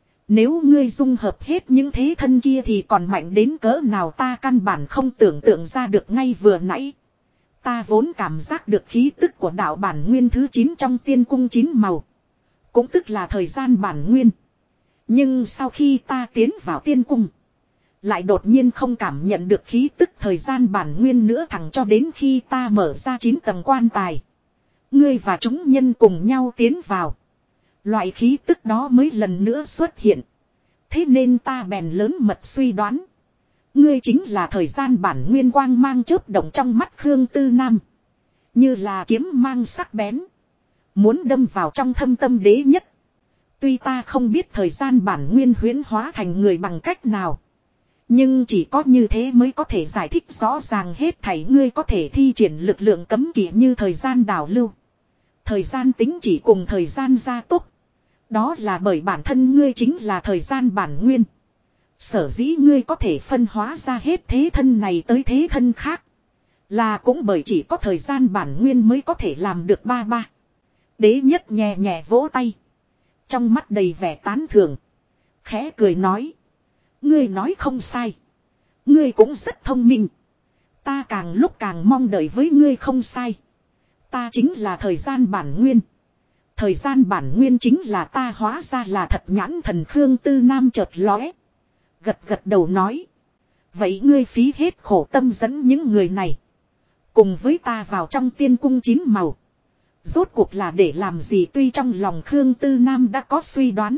Nếu ngươi dung hợp hết những thế thân kia thì còn mạnh đến cỡ nào ta căn bản không tưởng tượng ra được. Ngay vừa nãy, ta vốn cảm giác được khí tức của đạo bản nguyên thứ 9 trong tiên cung 9 màu. Cũng tức là thời gian bản nguyên. Nhưng sau khi ta tiến vào tiên cung, lại đột nhiên không cảm nhận được khí tức thời gian bản nguyên nữa, thẳng cho đến khi ta mở ra 9 tầng quan tài. Ngươi và chúng nhân cùng nhau tiến vào. Loại khí tức đó mới lần nữa xuất hiện. Thế nên ta bèn lớn mật suy đoán. Ngươi chính là thời gian bản nguyên quang mang chớp động trong mắt Khương Tư Nam. Như là kiếm mang sắc bén. Muốn đâm vào trong thâm tâm đế nhất. Tuy ta không biết thời gian bản nguyên huyễn hóa thành người bằng cách nào. Nhưng chỉ có như thế mới có thể giải thích rõ ràng hết thảy. Ngươi có thể thi triển lực lượng cấm kỵ như thời gian đảo lưu. Thời gian tính chỉ cùng thời gian gia tốc. Đó là bởi bản thân ngươi chính là thời gian bản nguyên. Sở dĩ ngươi có thể phân hóa ra hết thế thân này tới thế thân khác. Là cũng bởi chỉ có thời gian bản nguyên mới có thể làm được ba. Đế nhất nhẹ nhẹ vỗ tay. Trong mắt đầy vẻ tán thưởng. Khẽ cười nói. Ngươi nói không sai. Ngươi cũng rất thông minh. Ta càng lúc càng mong đợi với ngươi không sai. Ta chính là thời gian bản nguyên. Thời gian bản nguyên chính là ta hóa ra là thật nhãn thần Khương Tư Nam chợt lóe. Gật đầu nói. Vậy ngươi phí hết khổ tâm dẫn những người này. Cùng với ta vào trong tiên cung 9 màu. Rốt cuộc là để làm gì tuy trong lòng Khương Tư Nam đã có suy đoán.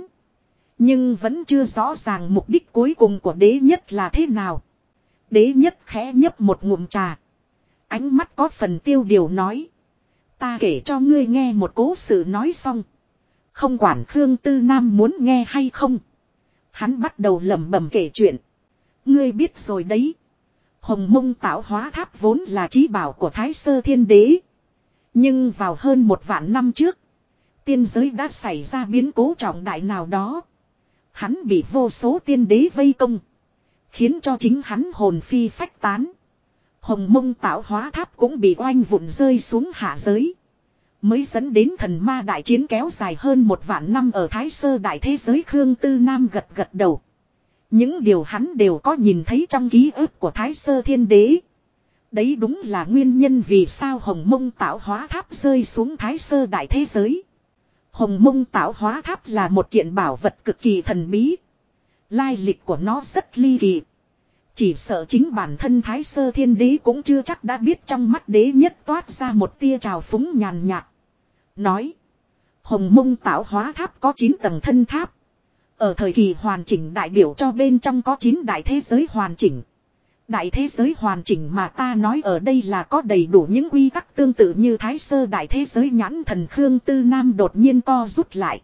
Nhưng vẫn chưa rõ ràng mục đích cuối cùng của đế nhất là thế nào. Đế nhất khẽ nhấp một ngụm trà. Ánh mắt có phần tiêu điều nói. Ta kể cho ngươi nghe một cố sự nói xong. Không quản Khương Tư Nam muốn nghe hay không. Hắn bắt đầu lẩm bẩm kể chuyện. Ngươi biết rồi đấy. Hồng Mông Tạo Hóa Tháp vốn là chí bảo của Thái Sơ Thiên Đế. Nhưng vào hơn 1 vạn năm trước. Tiên giới đã xảy ra biến cố trọng đại nào đó. Hắn bị vô số tiên đế vây công. Khiến cho chính hắn hồn phi phách tán. Hồng Mông Tạo Hóa Tháp cũng bị oanh vụn rơi xuống hạ giới. Mới dẫn đến thần ma đại chiến kéo dài hơn 1 vạn năm ở Thái Sơ đại thế giới. Khương Tư Nam gật đầu. Những điều hắn đều có nhìn thấy trong ký ức của Thái Sơ Thiên Đế. Đấy đúng là nguyên nhân vì sao Hồng Mông Tạo Hóa Tháp rơi xuống Thái Sơ đại thế giới. Hồng Mông Tạo Hóa Tháp là một kiện bảo vật cực kỳ thần bí. Lai lịch của nó rất ly kỳ. Chỉ sợ chính bản thân Thái Sơ Thiên Đế cũng chưa chắc đã biết. Trong mắt đế nhất toát ra một tia trào phúng nhàn nhạt. Nói. Hồng Mông Tạo Hóa Tháp có 9 tầng thân tháp. Ở thời kỳ hoàn chỉnh đại biểu cho bên trong có 9 đại thế giới hoàn chỉnh. Đại thế giới hoàn chỉnh mà ta nói ở đây là có đầy đủ những quy tắc tương tự như Thái Sơ đại thế giới. Nhãn thần Khương Tư Nam đột nhiên co rút lại.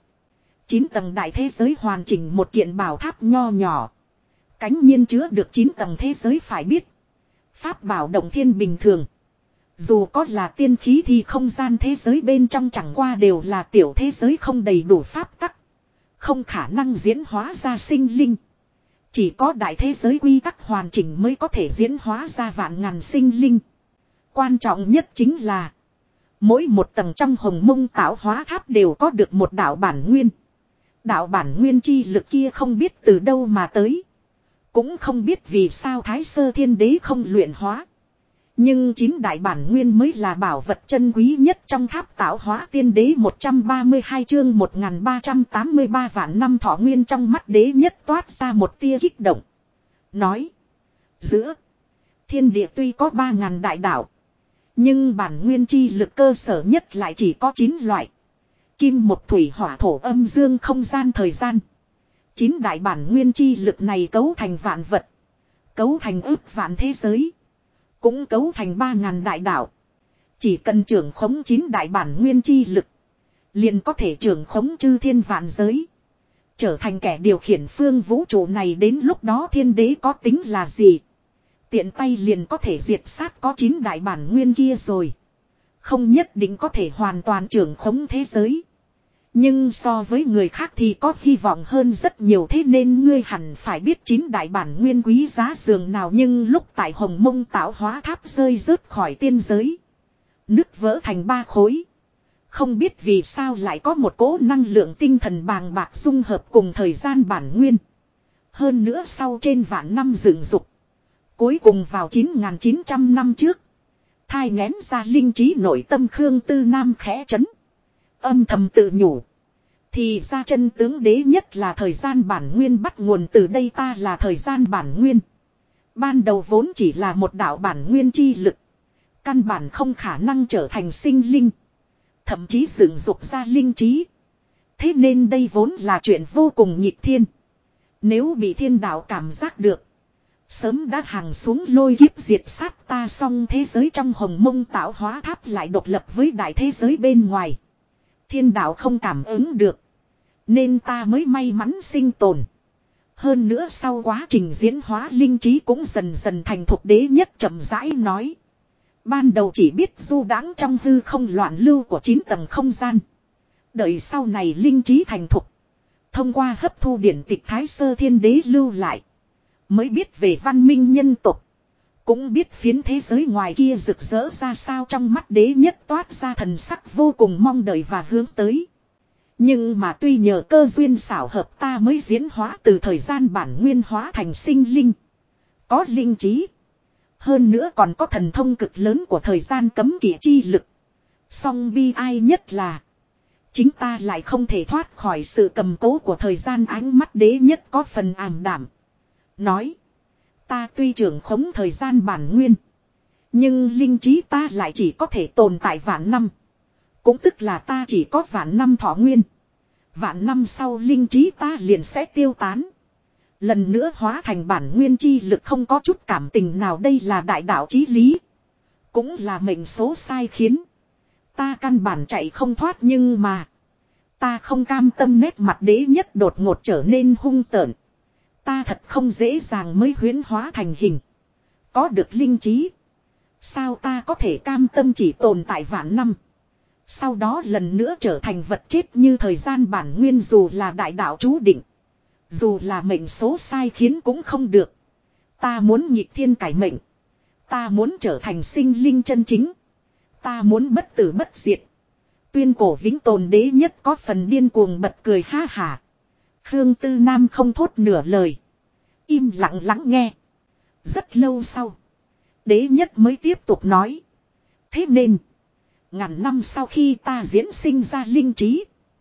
9 tầng đại thế giới hoàn chỉnh một kiện bảo tháp nho nhỏ. Cánh nhiên chứa được 9 tầng thế giới phải biết. Pháp bảo động thiên bình thường. Dù có là tiên khí thì không gian thế giới bên trong chẳng qua đều là tiểu thế giới không đầy đủ pháp tắc. Không khả năng diễn hóa ra sinh linh. Chỉ có đại thế giới quy tắc hoàn chỉnh mới có thể diễn hóa ra vạn ngàn sinh linh. Quan trọng nhất chính là mỗi một tầng trong Hồng Mông Tạo Hóa Tháp đều có được một đạo bản nguyên. Đạo bản nguyên chi lực kia không biết từ đâu mà tới. Cũng không biết vì sao Thái Sơ Thiên Đế không luyện hóa. Nhưng 9 đại bản nguyên mới là bảo vật chân quý nhất trong tháp Tạo Hóa Tiên Đế. 132 chương 1383 vạn năm thọ nguyên. Trong mắt đế nhất toát ra một tia kích động. Nói. Giữa thiên địa tuy có 3.000 đại đạo. Nhưng bản nguyên chi lực cơ sở nhất lại chỉ có 9 loại. Kim một thủy hỏa thổ âm dương không gian thời gian. 9 đại bản nguyên chi lực này cấu thành vạn vật. Cấu thành ước vạn thế giới. Cũng cấu thành 3.000 đại đạo. Chỉ cần trưởng khống 9 đại bản nguyên chi lực. Liền có thể trưởng khống chư thiên vạn giới. Trở thành kẻ điều khiển phương vũ trụ này. Đến lúc đó thiên đế có tính là gì? Tiện tay liền có thể diệt sát có 9 đại bản nguyên kia rồi. Không nhất định có thể hoàn toàn trưởng khống thế giới. Nhưng so với người khác thì có hy vọng hơn rất nhiều. Thế nên ngươi hẳn phải biết 9 đại bản nguyên quý giá dường nào. Nhưng lúc tại Hồng Mông Tạo Hóa Tháp rơi rớt khỏi tiên giới. Nứt vỡ thành 3 khối. Không biết vì sao lại có một cỗ năng lượng tinh thần bàng bạc dung hợp cùng thời gian bản nguyên. Hơn nữa sau trên vạn năm dựng dục. Cuối cùng vào 9.900 năm trước. Thai nghén ra linh trí nội tâm Khương Tư Nam khẽ chấn. Âm thầm tự nhủ. Thì ra chân tướng đế nhất là thời gian bản nguyên bắt nguồn từ đây. Ta là thời gian bản nguyên. Ban đầu vốn chỉ là một đạo bản nguyên chi lực. Căn bản không khả năng trở thành sinh linh. Thậm chí dựng dục ra linh trí. Thế nên đây vốn là chuyện vô cùng nghịch thiên. Nếu bị thiên đạo cảm giác được. Sớm đã hàng xuống lôi kiếp diệt sát ta, xong thế giới trong hồng mông tạo hóa tháp lại độc lập với đại thế giới bên ngoài. Thiên đạo không cảm ứng được. Nên ta mới may mắn sinh tồn. Hơn nữa sau quá trình diễn hóa linh trí cũng dần dần thành thục. Đế nhất chậm rãi nói. Ban đầu chỉ biết du đãng trong hư không loạn lưu của 9 tầng không gian. Đợi sau này linh trí thành thục. Thông qua hấp thu điển tịch Thái Sơ Thiên Đế lưu lại. Mới biết về văn minh nhân tộc. Cũng biết phiến thế giới ngoài kia rực rỡ ra sao. Trong mắt đế nhất toát ra thần sắc vô cùng mong đợi và hướng tới. Nhưng mà tuy nhờ cơ duyên xảo hợp ta mới diễn hóa từ thời gian bản nguyên hóa thành sinh linh. Có linh trí. Hơn nữa còn có thần thông cực lớn của thời gian cấm kỵ chi lực. Song bi ai nhất là. Chính ta lại không thể thoát khỏi sự cầm cố của thời gian. Ánh mắt đế nhất có phần ảm đạm. Nói. Ta tuy trưởng khống thời gian bản nguyên. Nhưng linh trí ta lại chỉ có thể tồn tại vạn năm. Cũng tức là ta chỉ có vạn năm thọ nguyên. Vạn năm sau linh trí ta liền sẽ tiêu tán. Lần nữa hóa thành bản nguyên chi lực, không có chút cảm tình nào. Đây là đại đạo chí lý. Cũng là mệnh số sai khiến. Ta căn bản chạy không thoát, nhưng mà. Ta không cam tâm. Nét mặt đế nhất đột ngột trở nên hung tợn. Ta thật không dễ dàng mới huyễn hóa thành hình. Có được linh trí. Sao ta có thể cam tâm chỉ tồn tại vạn năm. Sau đó lần nữa trở thành vật chết như thời gian bản nguyên. Dù là đại đạo chú định. Dù là mệnh số sai khiến cũng không được. Ta muốn nghịch thiên cải mệnh. Ta muốn trở thành sinh linh chân chính. Ta muốn bất tử bất diệt. Tuyên cổ vĩnh tồn. Đế nhất có phần điên cuồng bật cười ha hả. Khương Tư Nam không thốt nửa lời. Im lặng lắng nghe. Rất lâu sau. Đế nhất mới tiếp tục nói. Thế nên. Ngàn năm sau khi ta diễn sinh ra linh trí.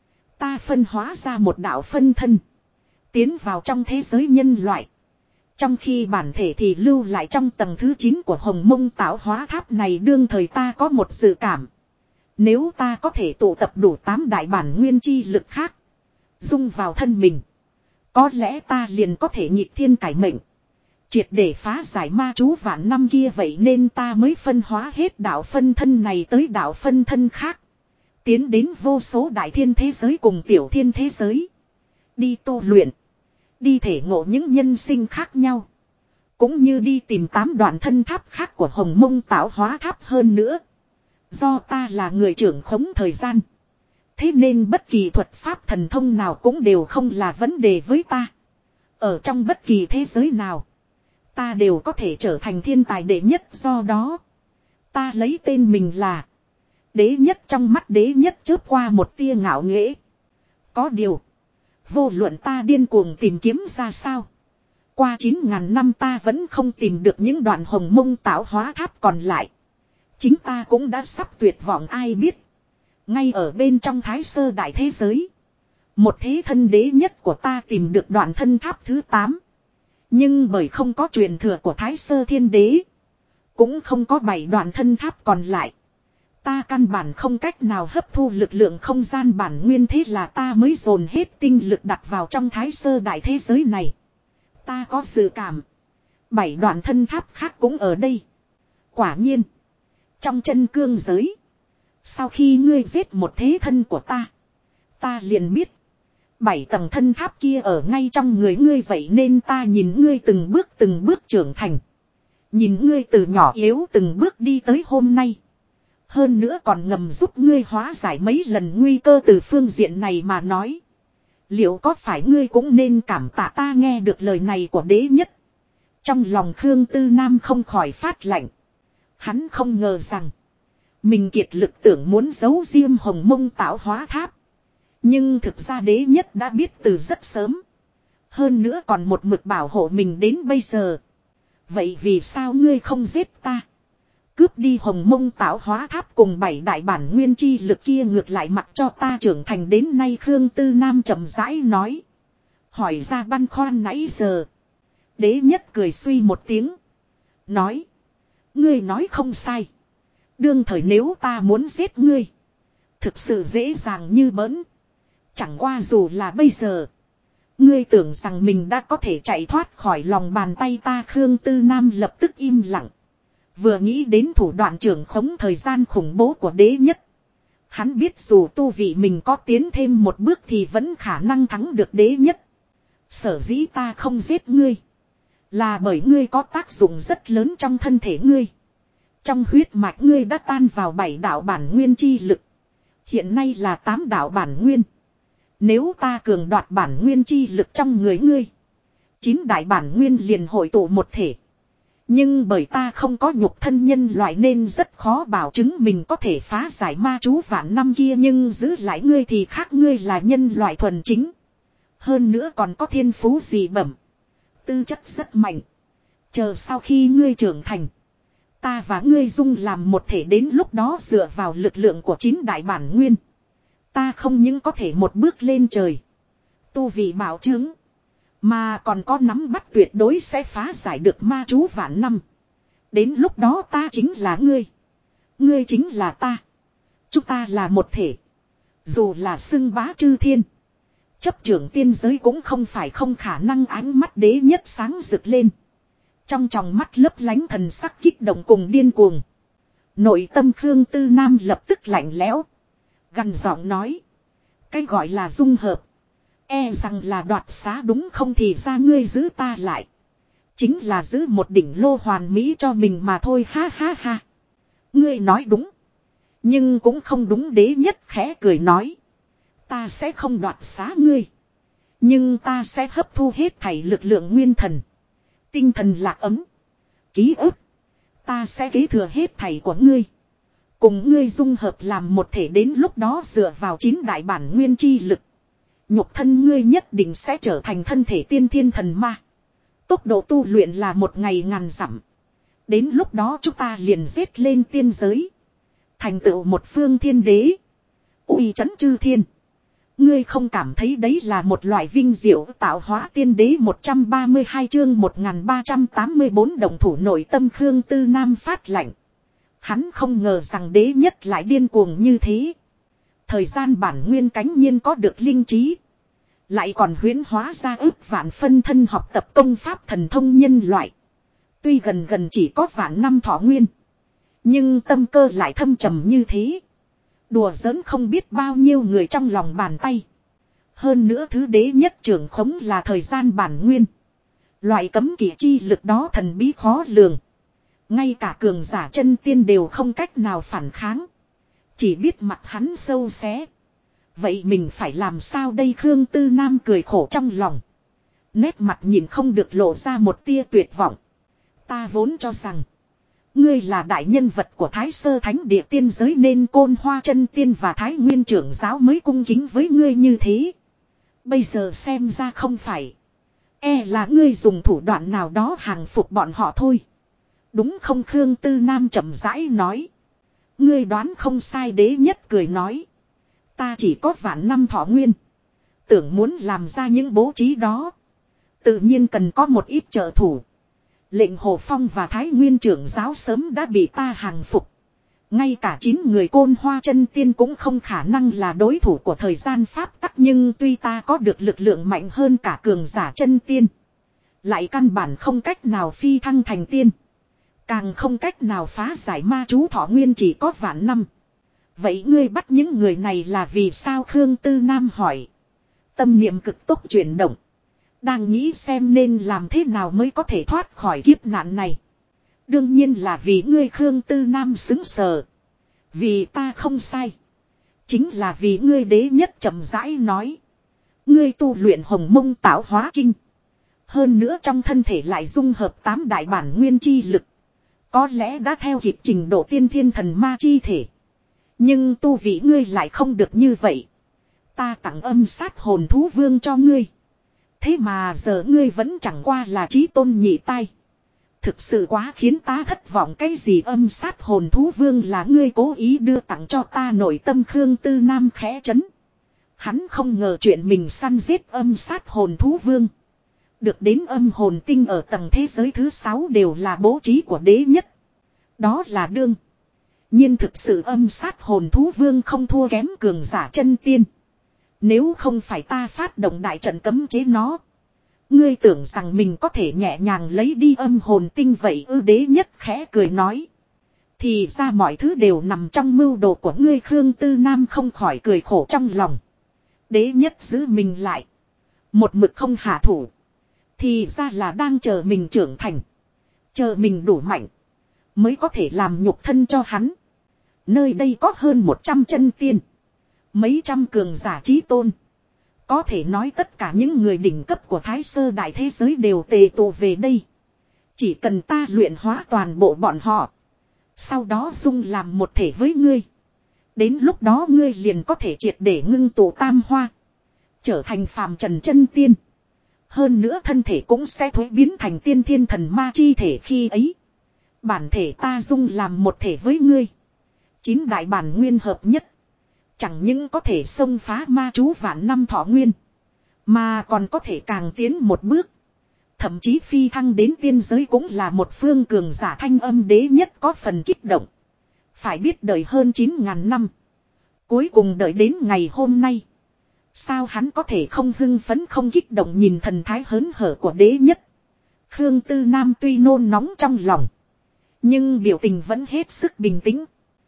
Ta phân hóa ra một đạo phân thân. Tiến vào trong thế giới nhân loại. Trong khi bản thể thì lưu lại trong tầng thứ 9 của hồng mông tạo hóa tháp này. Đương thời ta có một dự cảm. Nếu ta có thể tụ tập đủ 8 đại bản nguyên chi lực khác. Dung vào thân mình. Có lẽ ta liền có thể nghịch thiên cải mệnh. Triệt để phá giải ma chú vạn năm kia. Vậy nên ta mới phân hóa hết đạo phân thân này tới đạo phân thân khác. Tiến đến vô số đại thiên thế giới cùng tiểu thiên thế giới. Đi tu luyện. Đi thể ngộ những nhân sinh khác nhau. Cũng như đi tìm 8 đoạn thân tháp khác của hồng mông tạo hóa tháp. Hơn nữa. Do ta là người trưởng khống thời gian. Thế nên bất kỳ thuật pháp thần thông nào cũng đều không là vấn đề với ta. Ở trong bất kỳ thế giới nào. Ta đều có thể trở thành thiên tài đệ nhất. Do đó. Ta lấy tên mình là. Đế nhất. Trong mắt đế nhất chớp qua một tia ngạo nghễ. Có điều. Vô luận ta điên cuồng tìm kiếm ra sao. Qua 9.000 năm ta vẫn không tìm được những đoạn hồng mông tạo hóa tháp còn lại. Chính ta cũng đã sắp tuyệt vọng. Ai biết. Ngay ở bên trong thái sơ đại thế giới. Một thế thân đế nhất của ta tìm được đoạn thân tháp thứ 8. Nhưng bởi không có truyền thừa của thái sơ thiên đế. Cũng không có 7 đoạn thân tháp còn lại. Ta căn bản không cách nào hấp thu lực lượng không gian bản nguyên. Thế là ta mới dồn hết tinh lực đặt vào trong thái sơ đại thế giới này. Ta có dự cảm. 7 đoạn thân tháp khác cũng ở đây. Quả nhiên. Trong chân cương giới. Sau khi ngươi giết một thế thân của ta. Ta liền biết. 7 tầng thân tháp kia ở ngay trong người ngươi. Vậy nên ta nhìn ngươi từng bước trưởng thành. Nhìn ngươi từ nhỏ yếu từng bước đi tới hôm nay. Hơn nữa còn ngầm giúp ngươi hóa giải mấy lần nguy cơ. Từ phương diện này mà nói. Liệu có phải ngươi cũng nên cảm tạ ta? Nghe được lời này của đế nhất. Trong lòng Khương Tư Nam không khỏi phát lạnh. Hắn không ngờ rằng. Mình kiệt lực tưởng muốn giấu riêng hồng mông tạo hóa tháp. Nhưng thực ra đế nhất đã biết từ rất sớm. Hơn nữa còn một mực bảo hộ mình đến bây giờ. Vậy vì sao ngươi không giết ta? Cướp đi hồng mông tạo hóa tháp cùng 7 đại bản nguyên chi lực kia, ngược lại mặc cho ta trưởng thành đến nay. Khương Tư Nam chậm rãi nói. Hỏi ra băn khoăn nãy giờ. Đế nhất cười suy một tiếng. Nói. Ngươi nói không sai. Đương thời nếu ta muốn giết ngươi. Thực sự dễ dàng như bỡn. Chẳng qua dù là bây giờ. Ngươi tưởng rằng mình đã có thể chạy thoát khỏi lòng bàn tay ta. Khương Tư Nam lập tức im lặng. Vừa nghĩ đến thủ đoạn trưởng khống thời gian khủng bố của đế nhất. Hắn biết dù tu vị mình có tiến thêm một bước thì vẫn khả năng thắng được đế nhất. Sở dĩ ta không giết ngươi. Là bởi ngươi có tác dụng rất lớn trong thân thể ngươi. Trong huyết mạch ngươi đã tan vào 7 đạo bản nguyên chi lực. Hiện nay là 8 đạo bản nguyên. Nếu ta cường đoạt bản nguyên chi lực trong người ngươi. 9 đại bản nguyên liền hội tụ một thể. Nhưng bởi ta không có nhục thân nhân loại nên rất khó bảo chứng mình có thể phá giải ma chú vạn năm kia. Nhưng giữ lại ngươi thì khác, ngươi là nhân loại thuần chính. Hơn nữa còn có thiên phú dị bẩm. Tư chất rất mạnh. Chờ sau khi ngươi trưởng thành. Ta và ngươi dung làm một thể, đến lúc đó dựa vào lực lượng của 9 đại bản nguyên. Ta không những có thể một bước lên trời. Tu vị bảo chứng. Mà còn có nắm bắt tuyệt đối sẽ phá giải được ma chú vạn năm. Đến lúc đó ta chính là ngươi. Ngươi chính là ta. Chúng ta là một thể. Dù là xưng bá chư thiên. Chấp trưởng tiên giới cũng không phải không khả năng. Ánh mắt đế nhất sáng rực lên. Trong tròng mắt lấp lánh thần sắc kích động cùng điên cuồng. Nội tâm Khương Tư Nam lập tức lạnh lẽo. Gằn giọng nói. Cái gọi là dung hợp. E rằng là đoạt xá đúng không, thì ra ngươi giữ ta lại. Chính là giữ một đỉnh lô hoàn mỹ cho mình mà thôi, ha ha ha. Ngươi nói đúng. Nhưng cũng không đúng. Đế nhất khẽ cười nói. Ta sẽ không đoạt xá ngươi. Nhưng ta sẽ hấp thu hết thảy lực lượng nguyên thần. Tinh thần lạc ấm. Ký ức. Ta sẽ kế thừa hết thảy của ngươi. Cùng ngươi dung hợp làm một thể, đến lúc đó dựa vào 9 đại bản nguyên chi lực. Nhục thân ngươi nhất định sẽ trở thành thân thể tiên thiên thần ma. Tốc độ tu luyện là 1 ngày ngàn dặm. Đến lúc đó chúng ta liền giết lên tiên giới. Thành tựu một phương thiên đế. Uy chấn chư thiên. Ngươi không cảm thấy đấy là một loại vinh diệu tạo hóa tiên đế? 132 chương 1384 đồng thủ. Nội tâm Khương Tư Nam phát lạnh. Hắn không ngờ rằng đế nhất lại điên cuồng như thế. Thời gian bản nguyên cánh nhiên có được linh trí. Lại còn huyễn hóa ra ước vạn phân thân học tập công pháp thần thông nhân loại. Tuy gần chỉ có vạn năm thọ nguyên. Nhưng tâm cơ lại thâm trầm như thế. Đùa giỡn không biết bao nhiêu người trong lòng bàn tay. Hơn nữa thứ đế nhất trưởng khống là thời gian bản nguyên. Loại cấm kỵ chi lực đó thần bí khó lường. Ngay cả cường giả chân tiên đều không cách nào phản kháng. Chỉ biết mặt hắn sâu xé. Vậy mình phải làm sao đây? Khương Tư Nam cười khổ trong lòng. Nét mặt nhìn không được lộ ra một tia tuyệt vọng. Ta vốn cho rằng ngươi là đại nhân vật của Thái Sơ Thánh Địa tiên giới nên Côn Hoa Chân Tiên và Thái Nguyên trưởng giáo mới cung kính với ngươi như thế. Bây giờ xem ra không phải. E là ngươi dùng thủ đoạn nào đó hàng phục bọn họ thôi. Đúng không? Khương Tư Nam chậm rãi nói. Ngươi đoán không sai. Đế nhất cười nói. Ta chỉ có vạn năm thọ nguyên. Tưởng muốn làm ra những bố trí đó. Tự nhiên cần có một ít trợ thủ. Lệnh Hồ Phong và Thái Nguyên trưởng giáo sớm đã bị ta hàng phục. Ngay cả 9 người Côn Hoa Chân Tiên cũng không khả năng là đối thủ của thời gian pháp tắc. Nhưng tuy ta có được lực lượng mạnh hơn cả cường giả chân tiên, lại căn bản không cách nào phi thăng thành tiên. Càng không cách nào phá giải ma chú thọ nguyên chỉ có vạn năm. Vậy ngươi bắt những người này là vì sao? Khương Tư Nam hỏi. Tâm niệm cực tốc chuyển động. Đang nghĩ xem nên làm thế nào mới có thể thoát khỏi kiếp nạn này. Đương nhiên là vì ngươi. Khương Tư Nam sững sờ. Vì ta không sai. Chính là vì ngươi. Đế nhất chậm rãi nói. Ngươi tu luyện Hồng Mông Tạo Hóa Kinh. Hơn nữa trong thân thể lại dung hợp 8 đại bản nguyên chi lực. Có lẽ đã theo kịp trình độ tiên thiên thần ma chi thể. Nhưng tu vị ngươi lại không được như vậy. Ta tặng âm sát hồn thú vương cho ngươi. Thế mà giờ ngươi vẫn chẳng qua là chí tôn nhị tai. Thực sự quá khiến ta thất vọng. Cái gì âm sát hồn thú vương là ngươi cố ý đưa tặng cho ta? Nội tâm Khương Tư Nam khẽ chấn. Hắn không ngờ chuyện mình săn giết âm sát hồn thú vương. Được đến âm hồn tinh ở tầng thế giới thứ 6 đều là bố trí của đế nhất. Đó là đương nhiên thực sự âm sát hồn thú vương không thua kém cường giả chân tiên. Nếu không phải ta phát động đại trận cấm chế nó. Ngươi tưởng rằng mình có thể nhẹ nhàng lấy đi âm hồn tinh vậy ư? Đế nhất khẽ cười nói. Thì ra mọi thứ đều nằm trong mưu đồ của ngươi. Khương Tư Nam không khỏi cười khổ trong lòng. Đế nhất giữ mình lại. Một mực không hạ thủ. Thì ra là đang chờ mình trưởng thành. Chờ mình đủ mạnh. Mới có thể làm nhục thân cho hắn. Nơi đây có hơn 100 chân tiên. Mấy trăm cường giả chí tôn. Có thể nói tất cả những người đỉnh cấp của Thái Sơ Đại thế giới đều tề tụ về đây. Chỉ cần ta luyện hóa toàn bộ bọn họ. Sau đó dung làm một thể với ngươi. Đến lúc đó ngươi liền có thể triệt để ngưng tụ tam hoa. Trở thành phàm trần chân tiên. Hơn nữa thân thể cũng sẽ thuế biến thành tiên thiên thần ma chi thể khi ấy. Bản thể ta dung làm một thể với ngươi. 9 đại bản nguyên hợp nhất. Chẳng những có thể xông phá ma chú vạn năm thọ nguyên. Mà còn có thể càng tiến một bước. Thậm chí phi thăng đến tiên giới cũng là một phương cường giả. Thanh âm đế nhất có phần kích động. Phải biết đợi hơn 9.000 năm. Cuối cùng đợi đến ngày hôm nay. Sao hắn có thể không hưng phấn không kích động nhìn thần thái hớn hở của đế nhất. Khương Tư Nam tuy nôn nóng trong lòng. Nhưng biểu tình vẫn hết sức bình tĩnh.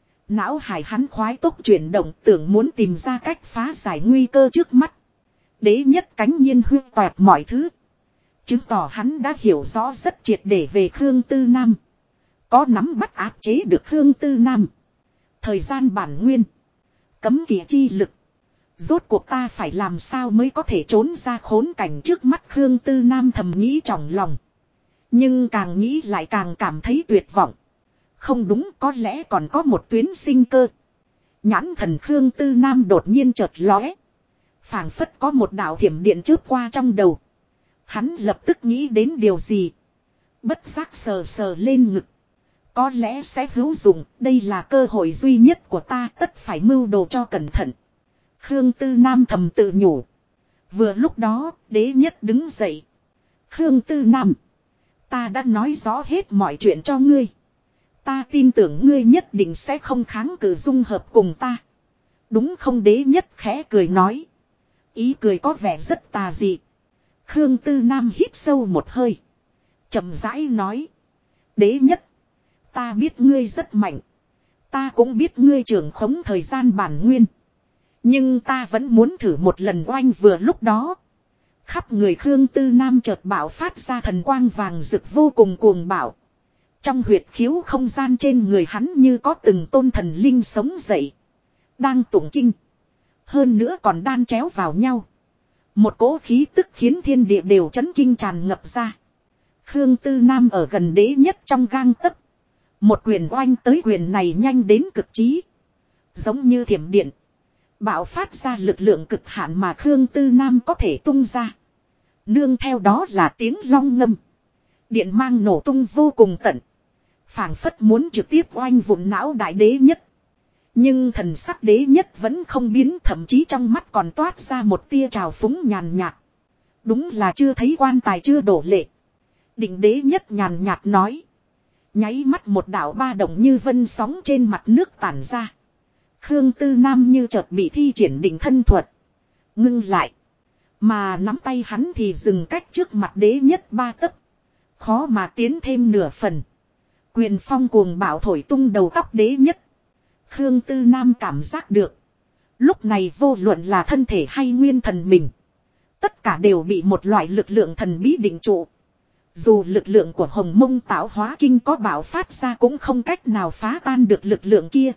Não hải hắn khoái tốc chuyển động tưởng muốn tìm ra cách phá giải nguy cơ trước mắt. Đế nhất cánh nhiên huyết toẹt mọi thứ. Chứng tỏ hắn đã hiểu rõ rất triệt để về Khương Tư Nam. Có nắm bắt áp chế được Khương Tư Nam. Thời gian bản nguyên. Cấm kỵ chi lực. Rốt cuộc ta phải làm sao mới có thể trốn ra khốn cảnh trước mắt. Khương Tư Nam thầm nghĩ trong lòng. Nhưng càng nghĩ lại càng cảm thấy tuyệt vọng. Không đúng, có lẽ còn có một tuyến sinh cơ. Nhãn thần Khương Tư Nam đột nhiên chợt lóe. Phảng phất có một đạo thiểm điện chớp qua trong đầu. Hắn lập tức nghĩ đến điều gì. Bất giác sờ sờ lên ngực. Có lẽ sẽ hữu dụng, đây là cơ hội duy nhất của ta, tất phải mưu đồ cho cẩn thận. Khương Tư Nam thầm tự nhủ. Vừa lúc đó, đế nhất đứng dậy. Khương Tư Nam, ta đã nói rõ hết mọi chuyện cho ngươi. Ta tin tưởng ngươi nhất định sẽ không kháng cự dung hợp cùng ta. Đúng không? Đế nhất khẽ cười nói. Ý cười có vẻ rất tà dị. Khương Tư Nam hít sâu một hơi. Chậm rãi nói. Đế nhất, ta biết ngươi rất mạnh. Ta cũng biết ngươi trưởng khống thời gian bản nguyên. Nhưng ta vẫn muốn thử một lần. Oanh! Vừa lúc đó. Khắp người Khương Tư Nam chợt bạo phát ra thần quang vàng rực vô cùng cuồng bạo. Trong huyệt khiếu không gian trên người hắn như có từng tôn thần linh sống dậy. Đang tụng kinh. Hơn nữa còn đan chéo vào nhau. Một cỗ khí tức khiến thiên địa đều chấn kinh tràn ngập ra. Khương Tư Nam ở gần đế nhất trong gang tấc. Một quyền oanh tới, quyền này nhanh đến cực trí. Giống như thiểm điện. Bạo phát ra lực lượng cực hạn mà Khương Tư Nam có thể tung ra. Nương theo đó là tiếng long ngâm. Điện mang nổ tung vô cùng tận. Phảng phất muốn trực tiếp oanh vụn não đại đế nhất. Nhưng thần sắc đế nhất vẫn không biến, thậm chí trong mắt còn toát ra một tia trào phúng nhàn nhạt. Đúng là chưa thấy quan tài chưa đổ lệ. Định đế nhất nhàn nhạt nói. Nháy mắt một đạo ba động như vân sóng trên mặt nước tản ra. Khương Tư Nam như chợt bị thi triển định thân thuật. Ngưng lại. Mà nắm tay hắn thì dừng cách trước mặt đế nhất 3 tấc. Khó mà tiến thêm nửa phần. Quyền phong cuồng bạo thổi tung đầu tóc đế nhất. Khương Tư Nam cảm giác được. Lúc này vô luận là thân thể hay nguyên thần mình. Tất cả đều bị một loại lực lượng thần bí định trụ. Dù lực lượng của Hồng Mông Tạo Hóa Kinh có bạo phát ra cũng không cách nào phá tan được lực lượng kia.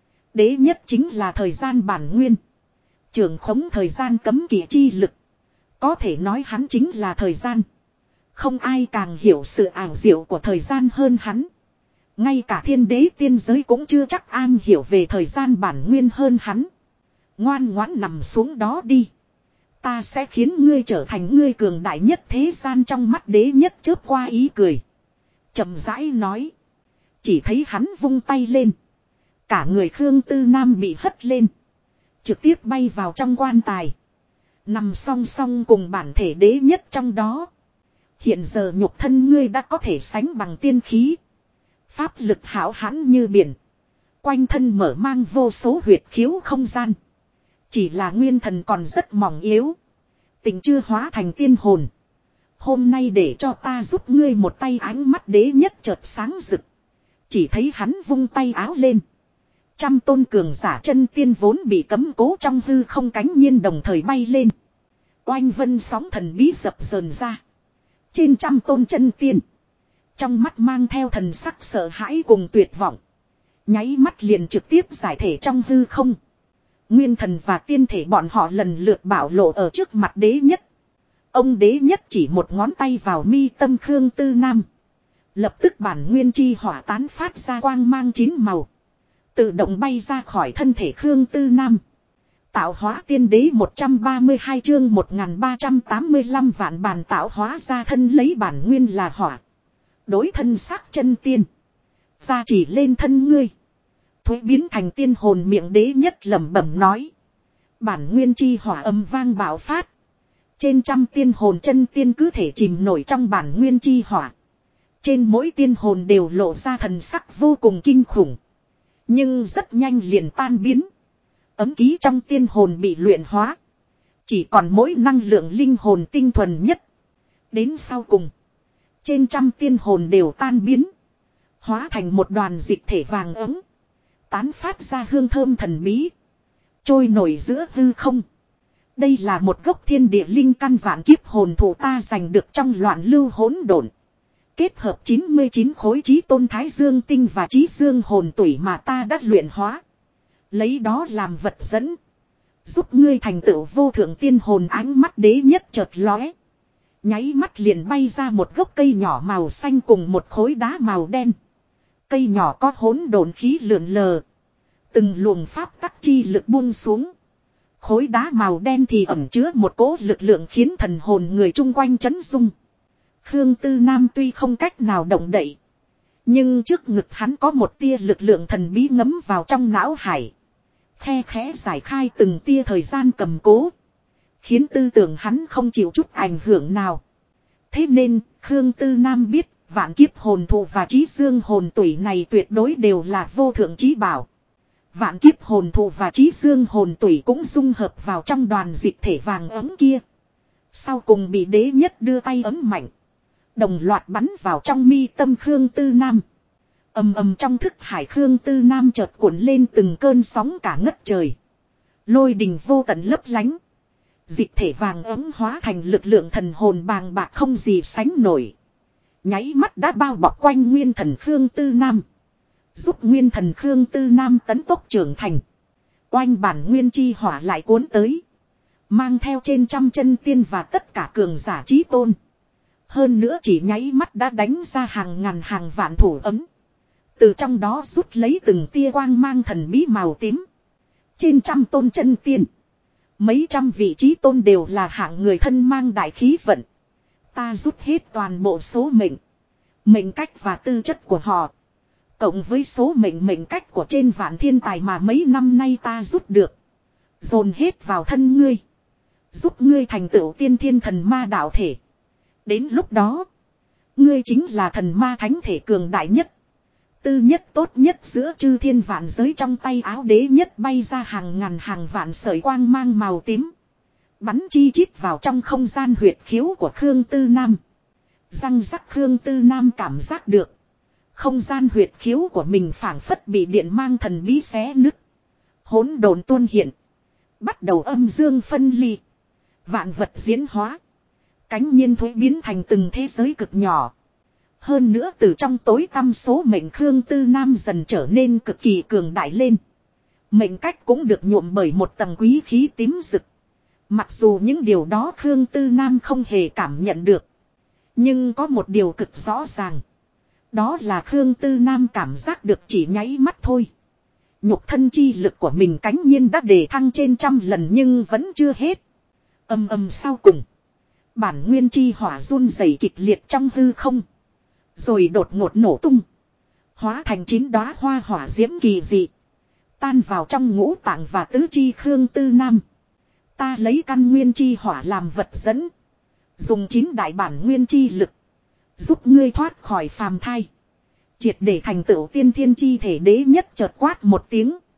Đế nhất chính là thời gian bản nguyên. Trưởng khống thời gian cấm kỵ chi lực. Có thể nói hắn chính là thời gian. Không ai càng hiểu sự ảo diệu của thời gian hơn hắn. Ngay cả thiên đế tiên giới cũng chưa chắc an hiểu về thời gian bản nguyên hơn hắn. Ngoan ngoãn nằm xuống đó đi. Ta sẽ khiến ngươi trở thành ngươi cường đại nhất thế gian. Trong mắt đế nhất chớp qua ý cười. Chậm rãi nói. Chỉ thấy hắn vung tay lên. Cả người Khương Tư Nam bị hất lên. Trực tiếp bay vào trong quan tài. Nằm song song cùng bản thể đế nhất trong đó. Hiện giờ nhục thân ngươi đã có thể sánh bằng tiên khí. Pháp lực hảo hãn như biển. Quanh thân mở mang vô số huyệt khiếu không gian. Chỉ là nguyên thần còn rất mỏng yếu. Tình chưa hóa thành tiên hồn. Hôm nay để cho ta giúp ngươi một tay, ánh mắt đế nhất chợt sáng rực. Chỉ thấy hắn vung tay áo lên. Trăm tôn cường giả chân tiên vốn bị cấm cố trong hư không cánh nhiên đồng thời bay lên. Oanh vân sóng thần bí dập dờn ra. Trên trăm tôn chân tiên. Trong mắt mang theo thần sắc sợ hãi cùng tuyệt vọng. Nháy mắt liền trực tiếp giải thể trong hư không. Nguyên thần và tiên thể bọn họ lần lượt bảo lộ ở trước mặt đế nhất. Ông đế nhất chỉ một ngón tay vào mi tâm Khương Tư Nam. Lập tức bản nguyên chi hỏa tán phát ra quang mang 9 màu. Tự động bay ra khỏi thân thể Khương Tư Nam. Tạo hóa tiên đế 132 chương 1385 vạn bản tạo hóa ra thân lấy bản nguyên là hỏa. Đối thân xác chân tiên. Gia chỉ lên thân ngươi. Thuế biến thành tiên hồn, miệng đế nhất lẩm bẩm nói. Bản nguyên chi hỏa âm vang bạo phát. Trên trăm tiên hồn chân tiên cứ thể chìm nổi trong bản nguyên chi hỏa. Trên mỗi tiên hồn đều lộ ra thần sắc vô cùng kinh khủng. Nhưng rất nhanh liền tan biến. Ấm ký trong tiên hồn bị luyện hóa. Chỉ còn mỗi năng lượng linh hồn tinh thuần nhất. Đến sau cùng. Trên trăm tiên hồn đều tan biến. Hóa thành một đoàn dịch thể vàng ấm. Tán phát ra hương thơm thần bí. Trôi nổi giữa hư không. Đây là một gốc thiên địa linh căn vạn kiếp hồn thụ ta giành được trong loạn lưu hỗn độn. Kết hợp 99 khối chí tôn thái dương tinh và chí dương hồn tủy mà ta đã luyện hóa. Lấy đó làm vật dẫn. Giúp ngươi thành tựu vô thượng tiên hồn, ánh mắt đế nhất chợt lóe. Nháy mắt liền bay ra một gốc cây nhỏ màu xanh cùng một khối đá màu đen. Cây nhỏ có hỗn độn khí lượn lờ. Từng luồng pháp tắc chi lực buông xuống. Khối đá màu đen thì ẩn chứa một cỗ lực lượng khiến thần hồn người chung quanh chấn rung. Khương Tư Nam tuy không cách nào động đậy. Nhưng trước ngực hắn có một tia lực lượng thần bí ngấm vào trong não hải. Khe khẽ giải khai từng tia thời gian cầm cố. Khiến tư tưởng hắn không chịu chút ảnh hưởng nào. Thế nên, Khương Tư Nam biết, vạn kiếp hồn thụ và chí dương hồn tủy này tuyệt đối đều là vô thượng chí bảo. Vạn kiếp hồn thụ và chí dương hồn tủy cũng dung hợp vào trong đoàn dịch thể vàng ấm kia. Sau cùng bị đế nhất đưa tay ấm mạnh. Đồng loạt bắn vào trong mi tâm Khương Tư Nam. Ầm ầm trong thức hải Khương Tư Nam chợt cuộn lên từng cơn sóng cả ngất trời. Lôi đình vô tận lấp lánh. Dịch thể vàng ấm hóa thành lực lượng thần hồn bàng bạc không gì sánh nổi. Nháy mắt đã bao bọc quanh nguyên thần Khương Tư Nam. Giúp nguyên thần Khương Tư Nam tấn tốc trưởng thành. Oanh bản nguyên chi hỏa lại cuốn tới. Mang theo trên trăm chân tiên và tất cả cường giả chí tôn. Hơn nữa chỉ nháy mắt đã đánh ra hàng ngàn hàng vạn thủ ấm. Từ trong đó rút lấy từng tia quang mang thần bí màu tím. Trên trăm tôn chân tiên. Mấy trăm vị trí tôn đều là hạng người thân mang đại khí vận. Ta rút hết toàn bộ số mệnh. Mệnh cách và tư chất của họ. Cộng với số mệnh cách của trên vạn thiên tài mà mấy năm nay ta rút được. Dồn hết vào thân ngươi. Giúp ngươi thành tựu tiên thiên thần ma đạo thể. Đến lúc đó. Ngươi chính là thần ma thánh thể cường đại nhất. Tư nhất tốt nhất giữa chư thiên vạn giới, trong tay áo đế nhất bay ra hàng ngàn hàng vạn sợi quang mang màu tím. Bắn chi chít vào trong không gian huyệt khiếu của Khương Tư Nam. Răng rắc Khương Tư Nam cảm giác được. Không gian huyệt khiếu của mình phảng phất bị điện mang thần bí xé nứt. Hỗn độn tuôn hiện. Bắt đầu âm dương phân ly. Vạn vật diễn hóa. Cánh nhiên thối biến thành từng thế giới cực nhỏ. Hơn nữa từ trong tối tăm số mệnh Khương Tư Nam dần trở nên cực kỳ cường đại lên. Mệnh cách cũng được nhuộm bởi một tầng quý khí tím rực. Mặc dù những điều đó Khương Tư Nam không hề cảm nhận được. Nhưng có một điều cực rõ ràng. Đó là Khương Tư Nam cảm giác được chỉ nháy mắt thôi. Nhục thân chi lực của mình cánh nhiên đã đề thăng trên trăm lần nhưng vẫn chưa hết. Âm âm sau cùng. Bản nguyên chi hỏa run rẩy kịch liệt trong hư không. Rồi đột ngột nổ tung. Hóa thành 9 đóa hoa hỏa diễm kỳ dị. Tan vào trong ngũ tạng và tứ chi Khương Tư Nam. Ta lấy căn nguyên chi hỏa làm vật dẫn. Dùng 9 đại bản nguyên chi lực. Giúp ngươi thoát khỏi phàm thai. Triệt để thành tựu tiên thiên chi thể, đế nhất chợt quát một tiếng.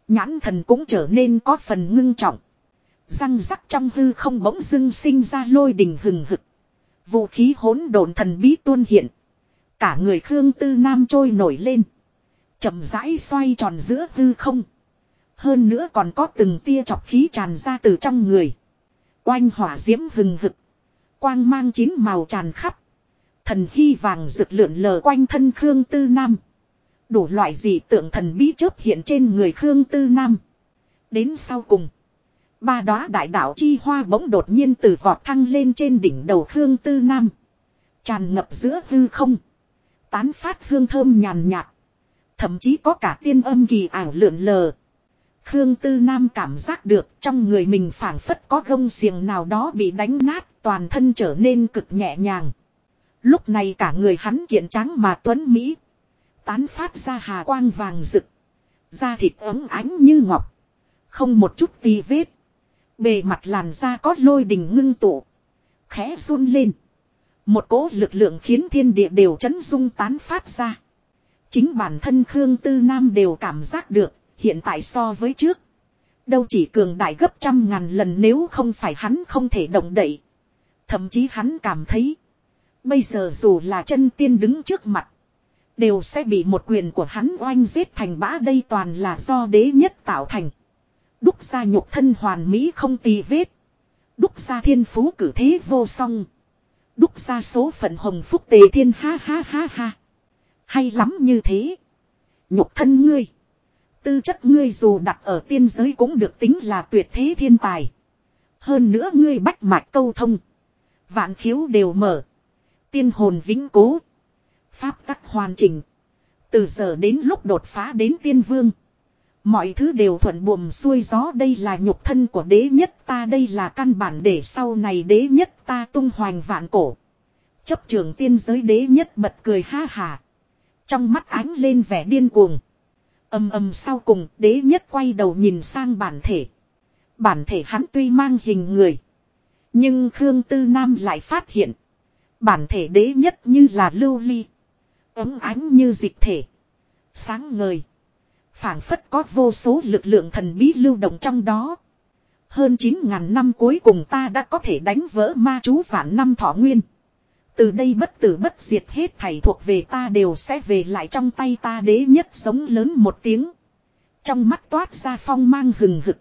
Nhãn thần cũng trở nên có phần ngưng trọng. Răng rắc trong hư không bỗng dưng sinh ra lôi đình hừng hực. Vũ khí hỗn độn thần bí tuôn hiện. Cả người Khương Tư Nam trôi nổi lên. Chậm rãi xoay tròn giữa hư không. Hơn nữa còn có từng tia chọc khí tràn ra từ trong người. Oanh hỏa diễm hừng hực. Quang mang chín màu tràn khắp. Thần hy vàng rực lượn lờ quanh thân Khương Tư Nam. Đủ loại dị tượng thần bí chớp hiện trên người Khương Tư Nam. Đến sau cùng. Ba đóa đại đạo chi hoa bỗng đột nhiên từ vọt thăng lên trên đỉnh đầu Khương Tư Nam. Tràn ngập giữa hư không. Tán phát hương thơm nhàn nhạt. Thậm chí có cả tiên âm kỳ ảo lượn lờ. Khương Tư Nam cảm giác được trong người mình phảng phất có gông xiềng nào đó bị đánh nát, toàn thân trở nên cực nhẹ nhàng. Lúc này cả người hắn kiện trắng mà tuấn mỹ. Tán phát ra hà quang vàng rực. Da thịt ấm ánh như ngọc. Không một chút tì vết. Bề mặt làn da có lôi đình ngưng tụ. Khẽ run lên. Một cỗ lực lượng khiến thiên địa đều chấn rung tán phát ra. Chính bản thân Khương Tư Nam đều cảm giác được. Hiện tại so với trước. Đâu chỉ cường đại gấp 100.000 lần nếu không phải hắn không thể động đậy. Thậm chí hắn cảm thấy. Bây giờ dù là chân tiên đứng trước mặt. Đều sẽ bị một quyền của hắn oanh giết thành bã, đây toàn là do đế nhất tạo thành. Đúc ra nhục thân hoàn mỹ không tì vết. Đúc ra thiên phú cử thế vô song. Đúc ra số phận hồng phúc tề thiên ha ha ha ha. Hay lắm như thế. Nhục thân ngươi. Tư chất ngươi dù đặt ở tiên giới cũng được tính là tuyệt thế thiên tài. Hơn nữa ngươi bách mạch câu thông. Vạn khiếu đều mở. Tiên hồn vĩnh cố. Pháp tắc hoàn chỉnh. Từ giờ đến lúc đột phá đến tiên vương. Mọi thứ đều thuận buồm xuôi gió, đây là nhục thân của đế nhất ta, đây là căn bản để sau này đế nhất ta tung hoành vạn cổ. Chấp trường tiên giới đế nhất bật cười ha hà. Trong mắt ánh lên vẻ điên cuồng. Sau cùng đế nhất quay đầu nhìn sang bản thể. Bản thể hắn tuy mang hình người. Nhưng Khương Tư Nam lại phát hiện. Bản thể đế nhất như là lưu ly. Ấm ánh như dịch thể. Sáng ngời. Phảng phất có vô số lực lượng thần bí lưu động trong đó. Hơn 9.000 năm cuối cùng ta đã có thể đánh vỡ ma chú vạn năm thọ nguyên. Từ đây bất tử bất diệt hết thảy thuộc về ta đều sẽ về lại trong tay ta, đế nhất sống lớn một tiếng. Trong mắt toát ra phong mang hừng hực.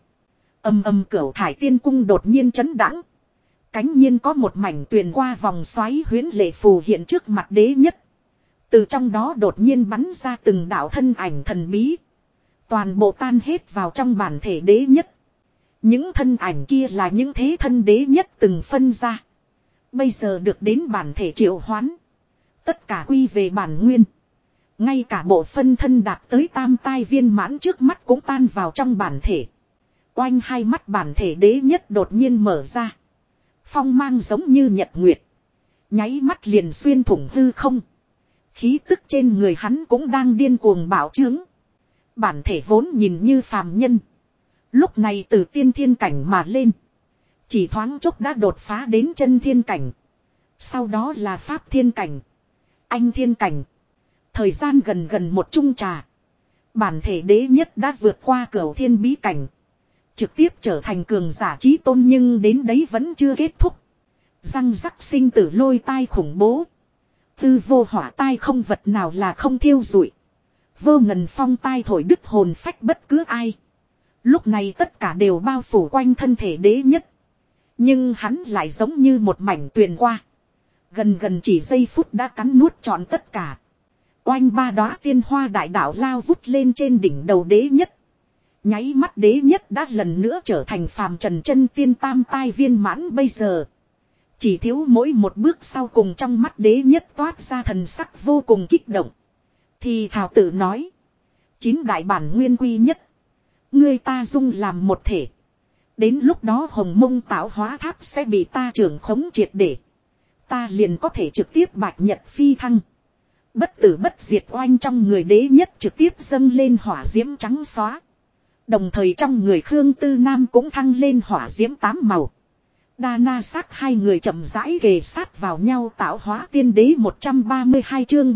Cửu thải tiên cung đột nhiên chấn đãng. Cánh nhiên có một mảnh tuyền qua vòng xoáy huyễn lệ phù hiện trước mặt đế nhất. Từ trong đó đột nhiên bắn ra từng đạo thân ảnh thần bí. Toàn bộ tan hết vào trong bản thể đế nhất. Những thân ảnh kia là những thế thân đế nhất từng phân ra. Bây giờ được đến bản thể triệu hoán. Tất cả quy về bản nguyên. Ngay cả bộ phân thân đạt tới tam tai viên mãn trước mắt cũng tan vào trong bản thể. Oanh, hai mắt bản thể đế nhất đột nhiên mở ra. Phong mang giống như nhật nguyệt. Nháy mắt liền xuyên thủng hư không. Khí tức trên người hắn cũng đang điên cuồng bạo trướng. Bản thể vốn nhìn như phàm nhân. Lúc này từ tiên thiên cảnh mà lên. Chỉ thoáng chốc đã đột phá đến chân thiên cảnh. Sau đó là pháp thiên cảnh. Anh thiên cảnh. Thời gian gần một chung trà. Bản thể đế nhất đã vượt qua cửu thiên bí cảnh. Trực tiếp trở thành cường giả chí tôn, nhưng đến đấy vẫn chưa kết thúc. Răng rắc sinh tử lôi tai khủng bố. Tư vô hỏa tai không vật nào là không thiêu rụi. Vô ngần phong tai thổi đứt hồn phách bất cứ ai. Lúc này tất cả đều bao phủ quanh thân thể đế nhất. Nhưng hắn lại giống như một mảnh tuyền qua. Gần chỉ giây phút đã cắn nuốt trọn tất cả. Oanh, ba đóa tiên hoa đại đạo lao vút lên trên đỉnh đầu đế nhất. Nháy mắt đế nhất đã lần nữa trở thành phàm trần chân tiên tam tai viên mãn, bây giờ. Chỉ thiếu mỗi một bước sau cùng, trong mắt đế nhất toát ra thần sắc vô cùng kích động. Thì thảo tự nói. 9 đại bản nguyên quy nhất. Ngươi ta dung làm một thể. Đến lúc đó hồng mông tạo hóa tháp sẽ bị ta trưởng khống triệt để. Ta liền có thể trực tiếp bạch nhật phi thăng. Bất tử bất diệt. Oanh, trong người đế nhất trực tiếp dâng lên hỏa diễm trắng xóa. Đồng thời trong người Khương Tư Nam cũng thăng lên hỏa diễm 8 màu. Đa na sắc hai người chậm rãi kề sát vào nhau tạo hóa tiên đế 132 chương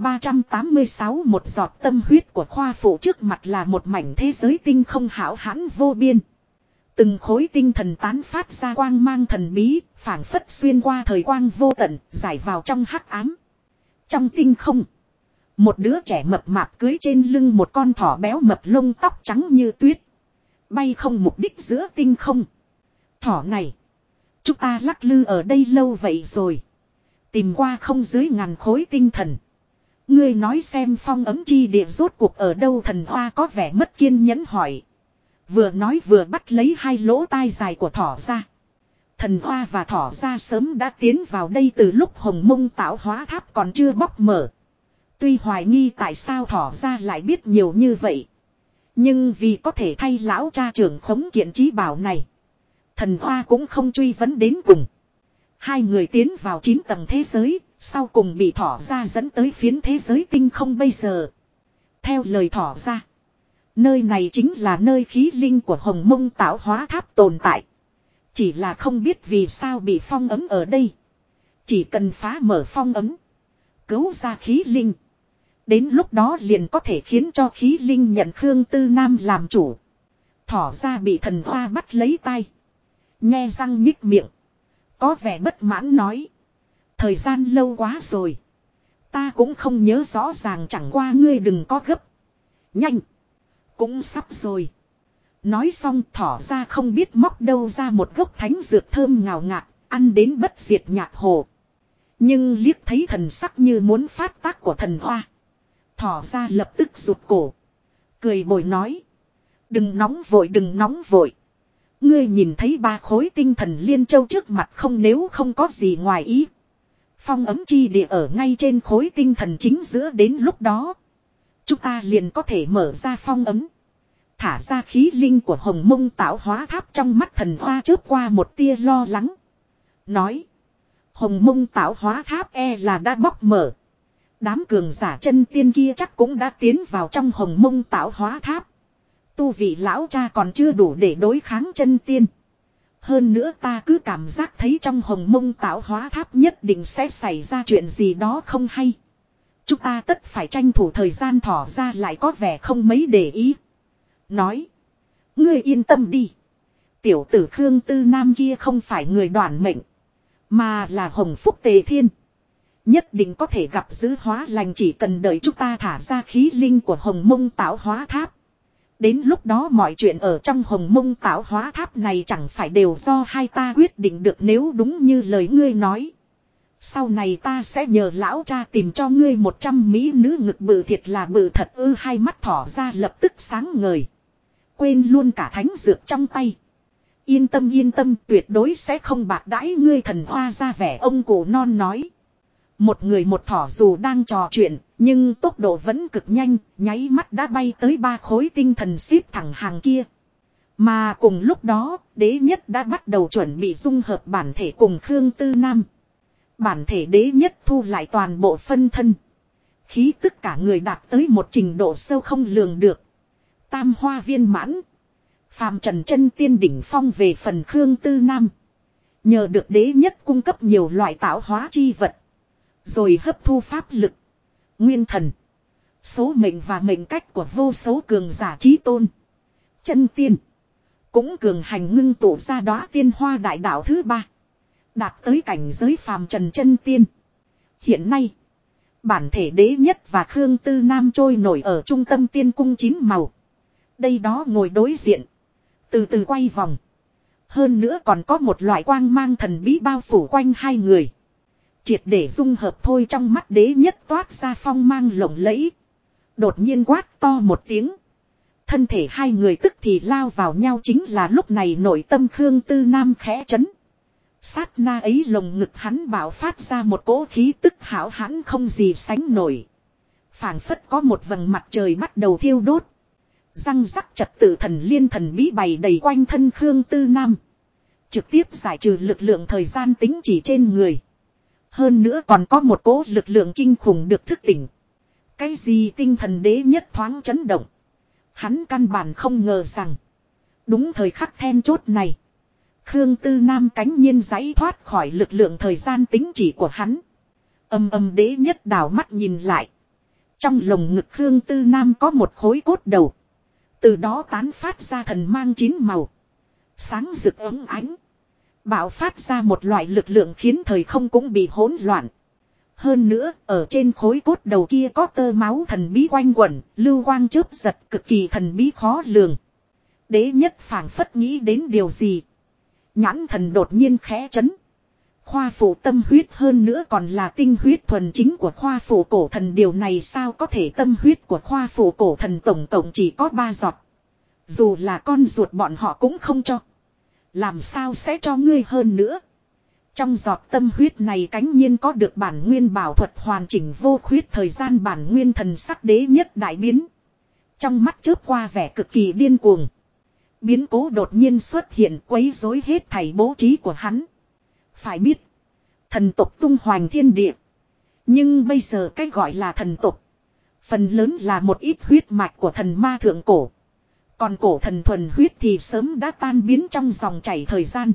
1386 một giọt tâm huyết của khoa phụ trước mặt là một mảnh thế giới tinh không hão hãn vô biên. Từng khối tinh thần tán phát ra quang mang thần bí, phảng phất xuyên qua thời quang vô tận, giải vào trong hắc ám. Trong tinh không, một đứa trẻ mập mạp cưới trên lưng một con thỏ béo mập lông tóc trắng như tuyết. Bay không mục đích giữa tinh không. Thỏ này, chúng ta lắc lư ở đây lâu vậy rồi. Tìm qua không dưới ngàn khối tinh thần. Ngươi nói xem phong ấm chi địa rốt cuộc ở đâu? Thần hoa có vẻ mất kiên nhẫn hỏi. Vừa nói vừa bắt lấy hai lỗ tai dài của thỏ ra. Thần hoa và thỏ ra sớm đã tiến vào đây từ lúc hồng mông tạo hóa tháp còn chưa bóc mở. Tuy hoài nghi tại sao thỏ ra lại biết nhiều như vậy. Nhưng vì có thể thay lão cha trưởng khống kiện trí bảo này. Thần hoa cũng không truy vấn đến cùng. Hai người tiến vào 9 tầng thế giới, sau cùng bị thỏ ra dẫn tới phiến thế giới tinh không bây giờ. Theo lời thỏ ra, nơi này chính là nơi khí linh của hồng mông tạo hóa tháp tồn tại. Chỉ là không biết vì sao bị phong ấm ở đây. Chỉ cần phá mở phong ấm, cứu ra khí linh. Đến lúc đó liền có thể khiến cho khí linh nhận Khương Tư Nam làm chủ. Thỏ ra bị thần hoa bắt lấy tay. Nhe răng nhích miệng. Có vẻ bất mãn nói. Thời gian lâu quá rồi. Ta cũng không nhớ rõ ràng, chẳng qua ngươi đừng có gấp. Nhanh. Cũng sắp rồi. Nói xong thỏ ra không biết móc đâu ra một gốc thánh dược thơm ngào ngạt, ăn đến bất diệt nhạc hồ. Nhưng liếc thấy thần sắc như muốn phát tác của thần hoa. Thỏ ra lập tức rụt cổ. Cười bồi nói. Đừng nóng vội, đừng nóng vội. Ngươi nhìn thấy 3 khối tinh thần liên châu trước mặt không? Nếu không có gì ngoài ý. Phong ấm chi địa ở ngay trên khối tinh thần chính giữa, đến lúc đó chúng ta liền có thể mở ra phong ấm. Thả ra khí linh của hồng mông tạo hóa tháp. Trong mắt thần hoa chớp qua một tia lo lắng. Nói. Hồng mông tạo hóa tháp là đã bóc mở. Đám cường giả chân tiên kia chắc cũng đã tiến vào trong hồng mông tạo hóa tháp. Tu vị lão cha còn chưa đủ để đối kháng chân tiên. Hơn nữa ta cứ cảm giác thấy trong hồng mông tạo hóa tháp nhất định sẽ xảy ra chuyện gì đó không hay. Chúng ta tất phải tranh thủ thời gian. Thỏ ra lại có vẻ không mấy để ý. Nói. Ngươi yên tâm đi. Tiểu tử Khương Tư Nam kia không phải người đoản mệnh. Mà là hồng phúc tề thiên. Nhất định có thể gặp giữ hóa lành, chỉ cần đợi chúng ta thả ra khí linh của hồng mông tạo hóa tháp. Đến lúc đó mọi chuyện ở trong hồng mông tạo hóa tháp này chẳng phải đều do hai ta quyết định được. Nếu đúng như lời ngươi nói, sau này ta sẽ nhờ lão cha tìm cho ngươi 100 mỹ nữ ngực bự thiệt là bự thật ư? Hai mắt thỏ ra lập tức sáng ngời. Quên luôn cả thánh dược trong tay. Yên tâm, tuyệt đối sẽ không bạc đãi ngươi. Thần hoa ra vẻ ông cụ non nói. Một người một thỏ dù đang trò chuyện, nhưng tốc độ vẫn cực nhanh, nháy mắt đã bay tới 3 khối tinh thần xếp thẳng hàng kia. Mà cùng lúc đó, đế nhất đã bắt đầu chuẩn bị dung hợp bản thể cùng Khương Tư Nam. Bản thể đế nhất thu lại toàn bộ phân thân. Khí tức cả người đạt tới một trình độ sâu không lường được. Tam hoa viên mãn. Phàm trần chân tiên đỉnh phong. Về phần Khương Tư Nam, nhờ được đế nhất cung cấp nhiều loại tạo hóa chi vật, rồi hấp thu pháp lực, nguyên thần, số mệnh và mệnh cách của vô số cường giả chí tôn, chân tiên, cũng cường hành ngưng tụ ra đóa tiên hoa đại đạo thứ 3, đạt tới cảnh giới phàm trần chân tiên. Hiện nay, bản thể đế nhất và Khương Tư Nam trôi nổi ở trung tâm tiên cung 9 màu. Đây đó ngồi đối diện, từ từ quay vòng. Hơn nữa còn có một loại quang mang thần bí bao phủ quanh hai người. Triệt để dung hợp thôi. Trong mắt đế nhất toát ra phong mang lộng lẫy. Đột nhiên quát to một tiếng. Thân thể hai người tức thì lao vào nhau. Chính là lúc này nội tâm Khương Tư Nam khẽ chấn. Sát na ấy lồng ngực hắn bạo phát ra một cỗ khí tức hão hãn không gì sánh nổi. Phảng phất có một vầng mặt trời bắt đầu thiêu đốt. Răng rắc trật tự thần liên thần bí bày đầy quanh thân Khương Tư Nam. Trực tiếp giải trừ lực lượng thời gian tính chỉ trên người. Hơn nữa còn có một cỗ lực lượng kinh khủng được thức tỉnh. Cái gì? Tinh thần đế nhất thoáng chấn động. Hắn căn bản không ngờ rằng đúng thời khắc then chốt này, Khương Tư Nam cánh nhiên giãy thoát khỏi lực lượng thời gian tính chỉ của hắn. Âm âm đế nhất đảo mắt nhìn lại. Trong lồng ngực Khương Tư Nam có một khối cốt đầu. Từ đó tán phát ra thần mang 9 màu. Sáng rực ấm ánh. Bạo phát ra một loại lực lượng khiến thời không cũng bị hỗn loạn. Hơn nữa, ở trên khối cốt đầu kia có tơ máu thần bí quanh quẩn, lưu quang chớp giật cực kỳ thần bí khó lường. Đế nhất phảng phất nghĩ đến điều gì. Nhãn thần đột nhiên khẽ chấn. Khoa phủ tâm huyết hơn nữa còn là tinh huyết thuần chính của khoa phủ cổ thần, điều này sao có thể, tâm huyết của khoa phủ cổ thần tổng cộng chỉ có 3 giọt. Dù là con ruột bọn họ cũng không cho. Làm sao sẽ cho ngươi hơn nữa. Trong giọt tâm huyết này cánh nhiên có được bản nguyên bảo thuật hoàn chỉnh vô khuyết, thời gian bản nguyên thần sắc đế nhất đại biến. Trong mắt chớp qua vẻ cực kỳ điên cuồng. Biến cố đột nhiên xuất hiện quấy rối hết thảy bố trí của hắn. Phải biết, thần tộc tung hoành thiên địa. Nhưng bây giờ cái gọi là thần tộc, phần lớn là một ít huyết mạch của thần ma thượng cổ. Còn cổ thần thuần huyết thì sớm đã tan biến trong dòng chảy thời gian.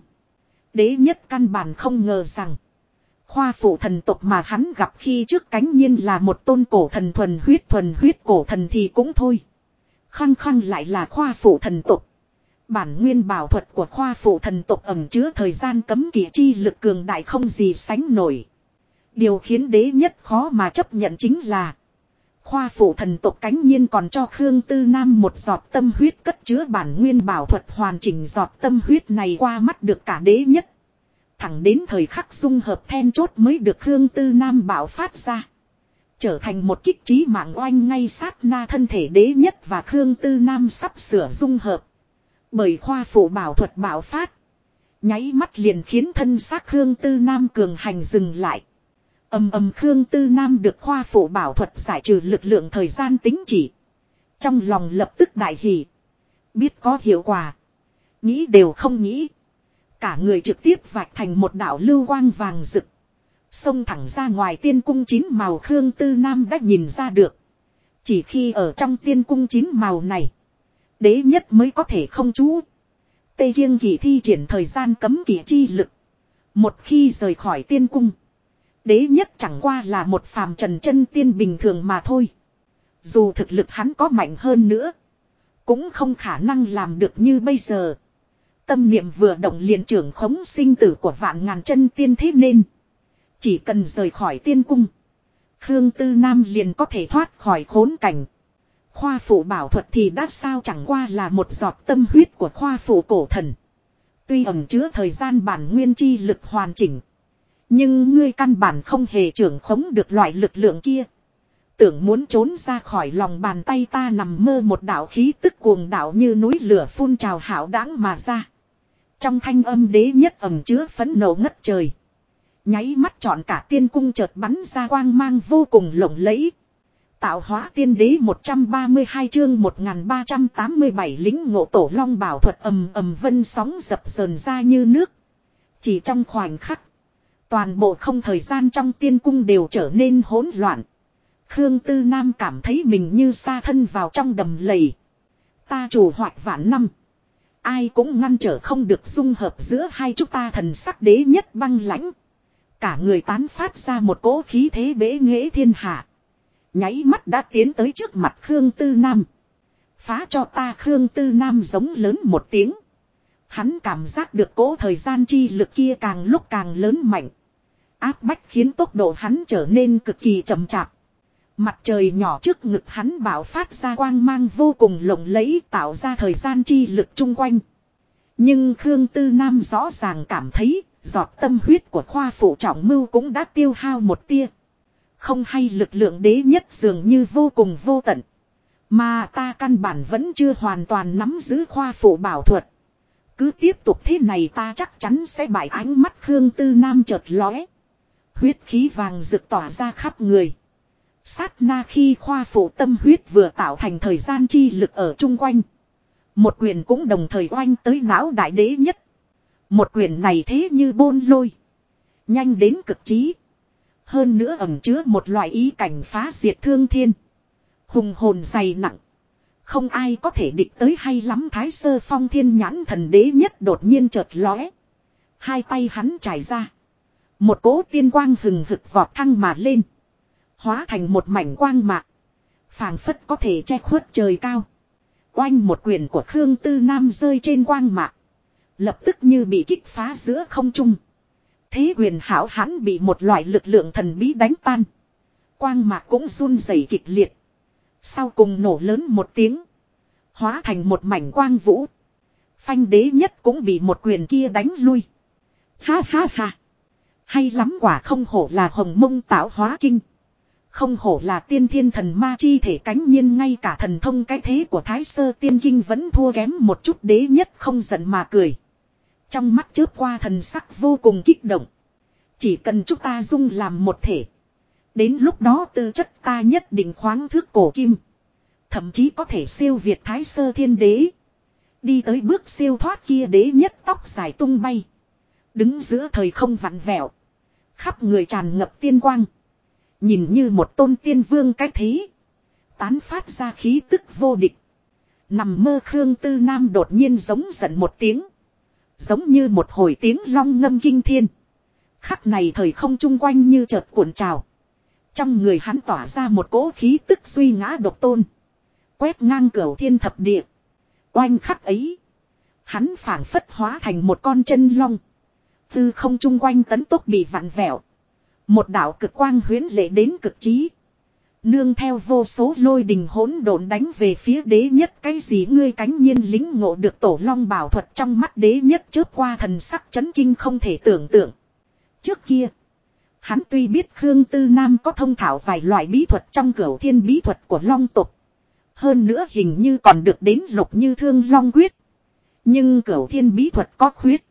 Đế nhất căn bản không ngờ rằng khoa phủ thần tộc mà hắn gặp khi trước cánh nhiên là một tôn cổ thần thuần huyết cổ thần thì cũng thôi. Khăng khăng lại là khoa phủ thần tộc. Bản nguyên bảo thuật của khoa phủ thần tộc ẩn chứa thời gian cấm kỵ chi lực cường đại không gì sánh nổi. Điều khiến đế nhất khó mà chấp nhận chính là khoa phủ thần tộc cánh nhiên còn cho Khương Tư Nam một giọt tâm huyết cất chứa bản nguyên bảo thuật hoàn chỉnh. Giọt tâm huyết này qua mắt được cả đế nhất. Thẳng đến thời khắc dung hợp then chốt mới được Khương Tư Nam bạo phát ra. Trở thành một kích trí mạng oanh, ngay sát na thân thể đế nhất và Khương Tư Nam sắp sửa dung hợp. Bởi khoa phủ bảo thuật bạo phát, nháy mắt liền khiến thân xác Khương Tư Nam cường hành dừng lại. Khương Tư Nam được khoa phủ bảo thuật giải trừ lực lượng thời gian tính chỉ. Trong lòng lập tức đại hỉ. Biết có hiệu quả. Nghĩ đều không nghĩ. Cả người trực tiếp vạch thành một đạo lưu quang vàng rực. Xông thẳng ra ngoài tiên cung 9 màu. Khương Tư Nam đã nhìn ra được. Chỉ khi ở trong tiên cung 9 màu này, đế nhất mới có thể không chú tê kiêng kỵ thi triển thời gian cấm kỵ chi lực. Một khi rời khỏi tiên cung, đế nhất chẳng qua là một phàm trần chân tiên bình thường mà thôi. Dù thực lực hắn có mạnh hơn nữa, cũng không khả năng làm được như bây giờ. Tâm niệm vừa động liền trưởng khống sinh tử của vạn ngàn chân tiên, thế nên chỉ cần rời khỏi tiên cung, Khương Tư Nam liền có thể thoát khỏi khốn cảnh. Khoa phủ bảo thuật thì đã sao chẳng qua là một giọt tâm huyết của khoa phủ cổ thần. Tuy ẩn chứa thời gian bản nguyên chi lực hoàn chỉnh, nhưng ngươi căn bản không hề trưởng khống được loại lực lượng kia. Tưởng muốn trốn ra khỏi lòng bàn tay ta, nằm mơ. Một đạo khí tức cuồng đạo như núi lửa phun trào hạo đãng mà ra. Trong thanh âm đế nhất ẩn chứa phẫn nộ ngất trời. Nháy mắt trọn cả tiên cung chợt bắn ra quang mang vô cùng lộng lẫy. Tạo hóa tiên đế 132 chương 1387 lĩnh ngộ tổ long bảo thuật. Vân sóng dập dờn ra như nước. Chỉ trong khoảnh khắc, toàn bộ không thời gian trong tiên cung đều trở nên hỗn loạn. Khương Tư Nam cảm thấy mình như sa thân vào trong đầm lầy. Ta chủ hoạch vạn năm, ai cũng ngăn trở không được dung hợp giữa hai chúng ta. Thần sắc đế nhất băng lãnh, cả người tán phát ra một cỗ khí thế bế nghệ thiên hạ. Nháy mắt đã tiến tới trước mặt Khương Tư Nam. Phá cho ta! Khương Tư Nam giống lớn một tiếng. Hắn cảm giác được cỗ thời gian chi lực kia càng lúc càng lớn mạnh. Áp bách khiến tốc độ hắn trở nên cực kỳ chậm chạp. Mặt trời nhỏ trước ngực hắn bạo phát ra quang mang vô cùng lộng lẫy, tạo ra thời gian chi lực chung quanh. Nhưng Khương Tư Nam rõ ràng cảm thấy giọt tâm huyết của khoa phụ trọng mưu cũng đã tiêu hao một tia. Không hay, lực lượng đế nhất dường như vô cùng vô tận. Mà ta căn bản vẫn chưa hoàn toàn nắm giữ khoa phụ bảo thuật. Cứ tiếp tục thế này ta chắc chắn sẽ bại. Ánh mắt Khương Tư Nam chợt lóe. Huyết khí vàng rực tỏa ra khắp người. Sát na khi khoa phụ tâm huyết vừa tạo thành thời gian chi lực ở chung quanh, một quyền cũng đồng thời oanh tới não đại đế nhất. Một quyền này thế như bôn lôi, nhanh đến cực trí. Hơn nữa ẩn chứa một loại ý cảnh phá diệt thương thiên. Hùng hồn dày nặng, không ai có thể địch tới hay lắm. Thái Sơ Phong Thiên nhãn thần đế nhất đột nhiên chợt lóe. Hai tay hắn trải ra. Một cỗ tiên quang hừng hực vọt thăng mà lên. Hóa thành một mảnh quang mạc. Phảng phất có thể che khuất trời cao. Oanh một quyền của Khương Tư Nam rơi trên quang mạc. Lập tức như bị kích phá giữa không trung. Thế quyền hảo hãn bị một loại lực lượng thần bí đánh tan. Quang mạc cũng run rẩy kịch liệt. Sau cùng nổ lớn một tiếng. Hóa thành một mảnh quang vũ. Phanh đế nhất cũng bị một quyền kia đánh lui. Ha ha ha. Hay lắm, quả không hổ là hồng mông tạo hóa kinh. Không hổ là tiên thiên thần ma chi thể, cánh nhiên ngay cả thần thông cái thế của Thái Sơ Tiên Kinh vẫn thua kém một chút. Đế nhất không giận mà cười. Trong mắt chớp qua thần sắc vô cùng kích động. Chỉ cần chúng ta dung làm một thể. Đến lúc đó tư chất ta nhất định khoáng thước cổ kim. Thậm chí có thể siêu việt Thái Sơ Thiên Đế. Đi tới bước siêu thoát kia. Đế nhất tóc dài tung bay. Đứng giữa thời không vặn vẹo. Khắp người tràn ngập tiên quang. Nhìn như một tôn tiên vương cái thế. Tán phát ra khí tức vô địch. Nằm mơ Khương Tư Nam đột nhiên giống giận một tiếng. Giống như một hồi tiếng long ngâm kinh thiên. Khắc này thời không chung quanh như chợt cuộn trào. Trong người hắn tỏa ra một cỗ khí tức suy ngã độc tôn. Quét ngang cửu thiên thập địa. Oanh khắc ấy. Hắn phảng phất hóa thành một con chân long. Tư không chung quanh tấn tốc bị vặn vẹo. Một đạo cực quang huyễn lệ đến cực trí. Nương theo vô số lôi đình hỗn độn đánh về phía đế nhất. Cái gì ngươi cánh nhiên lính ngộ được tổ long bảo thuật, trong mắt đế nhất chớp qua thần sắc chấn kinh không thể tưởng tượng. Trước kia, hắn tuy biết Khương Tư Nam có thông thạo vài loại bí thuật trong cửu thiên bí thuật của long tộc. Hơn nữa hình như còn được đến lục như thương long quyết. Nhưng cửu thiên bí thuật có khuyết.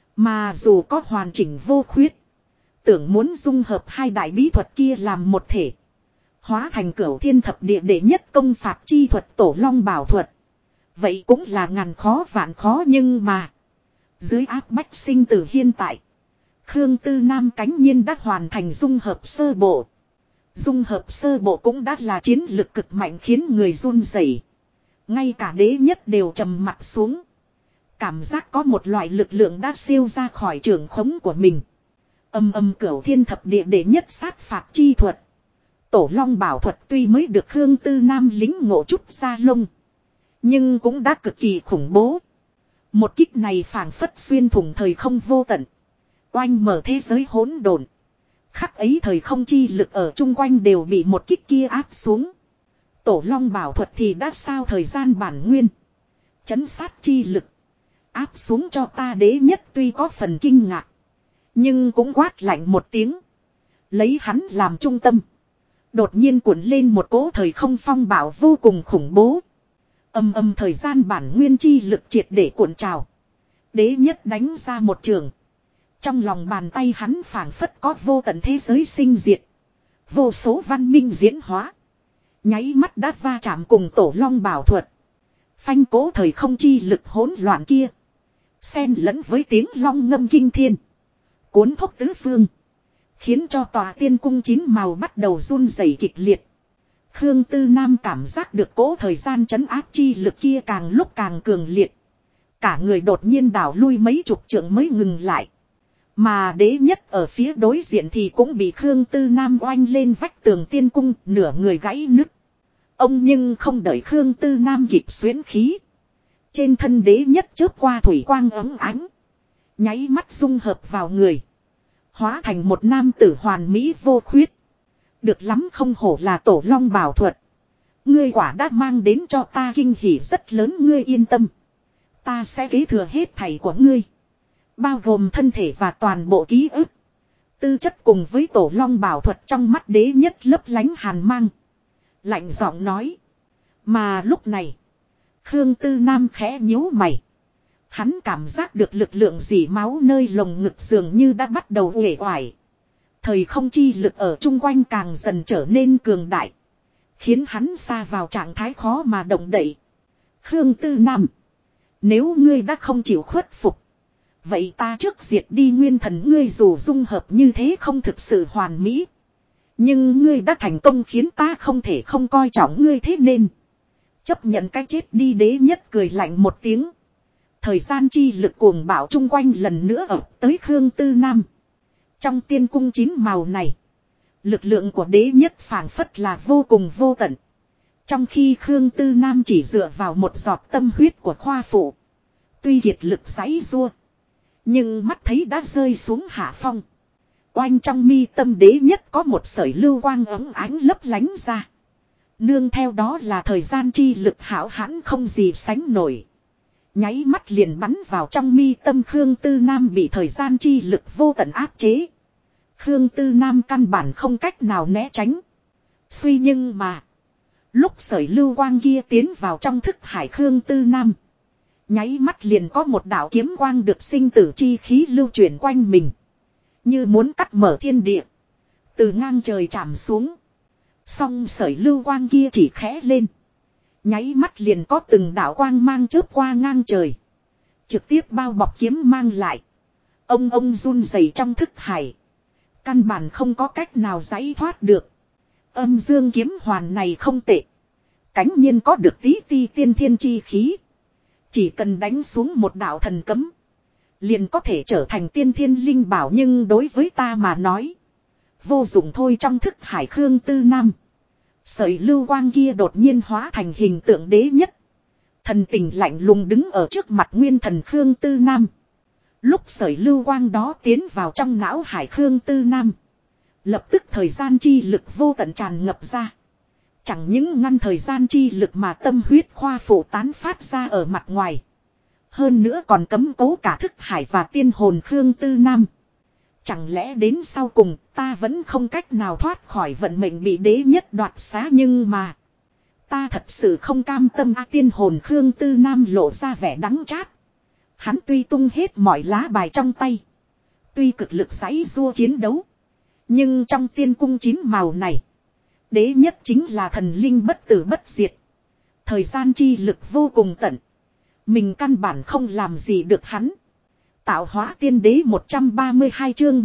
Mà dù có hoàn chỉnh vô khuyết. Tưởng muốn dung hợp hai đại bí thuật kia làm một thể. Hóa thành cửu thiên thập địa đệ nhất công phạt chi thuật tổ long bảo thuật. Vậy cũng là ngàn khó vạn khó, nhưng mà. Dưới áp bách sinh tử hiện tại. Khương Tư Nam cánh nhiên đã hoàn thành dung hợp sơ bộ. Dung hợp sơ bộ cũng đã là chiến lực cực mạnh khiến người run rẩy. Ngay cả đế nhất đều trầm mặt xuống. Cảm giác có một loại lực lượng đã siêu ra khỏi trường khống của mình. Âm âm cửu thiên thập địa đệ nhất sát phạt chi thuật. Tổ long bảo thuật tuy mới được Khương Tư Nam lính ngộ chút xa lông. Nhưng cũng đã cực kỳ khủng bố. Một kích này phảng phất xuyên thủng thời không vô tận. Oanh mở thế giới hỗn độn. Khắc ấy thời không chi lực ở chung quanh đều bị một kích kia áp xuống. Tổ long bảo thuật thì đã sao thời gian bản nguyên. Chấn sát chi lực. Áp xuống cho ta. Đế nhất tuy có phần kinh ngạc. Nhưng cũng quát lạnh một tiếng. Lấy hắn làm trung tâm. Đột nhiên cuộn lên một cỗ thời không phong bạo vô cùng khủng bố. Âm âm thời gian bản nguyên chi lực triệt để cuộn trào. Đế nhất đánh ra một trường. Trong lòng bàn tay hắn phảng phất có vô tận thế giới sinh diệt. Vô số văn minh diễn hóa. Nháy mắt đã va chạm cùng tổ long bảo thuật. Phanh cố thời không chi lực hỗn loạn kia. Xen lẫn với tiếng long ngâm kinh thiên. Cuốn thốc tứ phương. Khiến cho tòa tiên cung chín màu bắt đầu run rẩy kịch liệt. Khương Tư Nam cảm giác được cố thời gian trấn áp chi lực kia càng lúc càng cường liệt. Cả người đột nhiên đảo lui mấy chục trượng mới ngừng lại. Mà đế nhất ở phía đối diện thì cũng bị Khương Tư Nam oanh lên vách tường tiên cung, nửa người gãy nứt. Ông nhưng không đợi Khương Tư Nam kịp xuyến khí. Trên thân đế nhất chớp qua thủy quang ấm ánh. Nháy mắt dung hợp vào người. Hóa thành một nam tử hoàn mỹ vô khuyết. Được lắm, không hổ là tổ long bảo thuật. Ngươi quả đã mang đến cho ta kinh hỉ rất lớn, ngươi yên tâm. Ta sẽ kế thừa hết thảy của ngươi. Bao gồm thân thể và toàn bộ ký ức. Tư chất cùng với tổ long bảo thuật. Trong mắt đế nhất lấp lánh hàn mang. Lạnh giọng nói. Mà lúc này, Khương Tư Nam khẽ nhíu mày. Hắn cảm giác được lực lượng dỉ máu nơi lồng ngực dường như đã bắt đầu uể oải. Thời không chi lực ở chung quanh càng dần trở nên cường đại. Khiến hắn xa vào trạng thái khó mà động đậy. Khương Tư Nam, nếu ngươi đã không chịu khuất phục, vậy ta trước diệt đi nguyên thần ngươi. Dù dung hợp như thế không thực sự hoàn mỹ, nhưng ngươi đã thành công khiến ta không thể không coi trọng ngươi, thế nên chấp nhận cái chết đi. Đế nhất cười lạnh một tiếng. Thời gian chi lực cuồng bạo chung quanh lần nữa ập tới Khương Tư Nam. Trong tiên cung 9 màu này, lực lượng của đế nhất phảng phất là vô cùng vô tận. Trong khi Khương Tư Nam chỉ dựa vào một giọt tâm huyết của khoa phụ. Tuy kiệt lực giãy giụa, nhưng mắt thấy đã rơi xuống hạ phong. Oanh trong mi tâm đế nhất có một sợi lưu quang ấm ánh lấp lánh ra. Nương theo đó là thời gian chi lực hão hãn không gì sánh nổi. Nháy mắt liền bắn vào trong mi tâm Khương Tư Nam bị thời gian chi lực vô tận áp chế. Khương Tư Nam căn bản không cách nào né tránh. Suy nhưng mà. Lúc sợi lưu quang kia tiến vào trong thức hải Khương Tư Nam. Nháy mắt liền có một đạo kiếm quang được sinh tử chi khí lưu chuyển quanh mình. Như muốn cắt mở thiên địa. Từ ngang trời chạm xuống. Song sợi lưu quang kia chỉ khẽ lên. Nháy mắt liền có từng đạo quang mang chớp qua ngang trời. Trực tiếp bao bọc kiếm mang lại. Ông run rẩy trong thức hải. Căn bản không có cách nào giải thoát được. Âm dương kiếm hoàn này không tệ. Cánh nhiên có được tí ti tiên thiên chi khí. Chỉ cần đánh xuống một đạo thần cấm. Liền có thể trở thành tiên thiên linh bảo, nhưng đối với ta mà nói. Vô dụng thôi. Trong thức hải Khương Tư Nam. Sợi lưu quang kia đột nhiên hóa thành hình tượng đế nhất. Thần tình lạnh lùng đứng ở trước mặt nguyên thần Khương Tư Nam. Lúc sợi lưu quang đó tiến vào trong não hải Khương Tư Nam. Lập tức thời gian chi lực vô tận tràn ngập ra. Chẳng những ngăn thời gian chi lực mà tâm huyết khoa phụ tán phát ra ở mặt ngoài. Hơn nữa còn cấm cố cả thức hải và tiên hồn Khương Tư Nam. Chẳng lẽ đến sau cùng ta vẫn không cách nào thoát khỏi vận mệnh bị đế nhất đoạt xá, nhưng mà. Ta thật sự không cam tâm. Tiên hồn Khương Tư Nam lộ ra vẻ đắng chát. Hắn tuy tung hết mọi lá bài trong tay. Tuy cực lực giãy giụa chiến đấu. Nhưng trong tiên cung 9 màu này. Đế nhất chính là thần linh bất tử bất diệt. Thời gian chi lực vô cùng tận. Mình căn bản không làm gì được hắn. Tạo hóa tiên đế 132 chương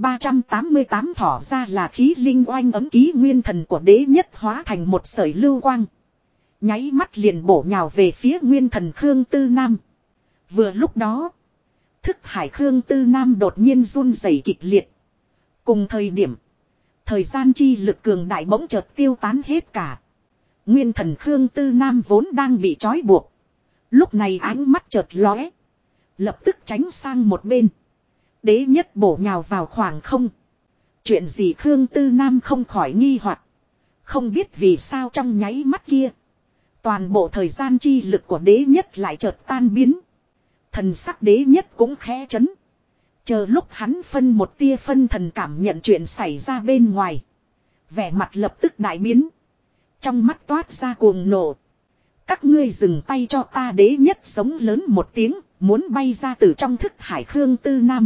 1388 thỏ ra là khí linh oanh ấm ký nguyên thần của đế nhất hóa thành một sợi lưu quang. Nháy mắt liền bổ nhào về phía nguyên thần Khương Tư Nam. Vừa lúc đó. Thức hải Khương Tư Nam đột nhiên run rẩy kịch liệt. Cùng thời điểm. Thời gian chi lực cường đại bỗng chợt tiêu tán hết cả. Nguyên thần Khương Tư Nam vốn đang bị trói buộc. Lúc này ánh mắt chợt lóe. Lập tức tránh sang một bên. Đế nhất bổ nhào vào khoảng không. Chuyện gì Khương Tư Nam không khỏi nghi hoặc. Không biết vì sao trong nháy mắt kia. Toàn bộ thời gian chi lực của đế nhất lại chợt tan biến. Thần sắc đế nhất cũng khẽ chấn. Chờ lúc hắn phân một tia phân thần cảm nhận chuyện xảy ra bên ngoài. Vẻ mặt lập tức đại biến. Trong mắt toát ra cuồng nộ. Các ngươi dừng tay cho ta, đế nhất sống lớn một tiếng. Muốn bay ra từ trong thức hải Khương Tư Nam.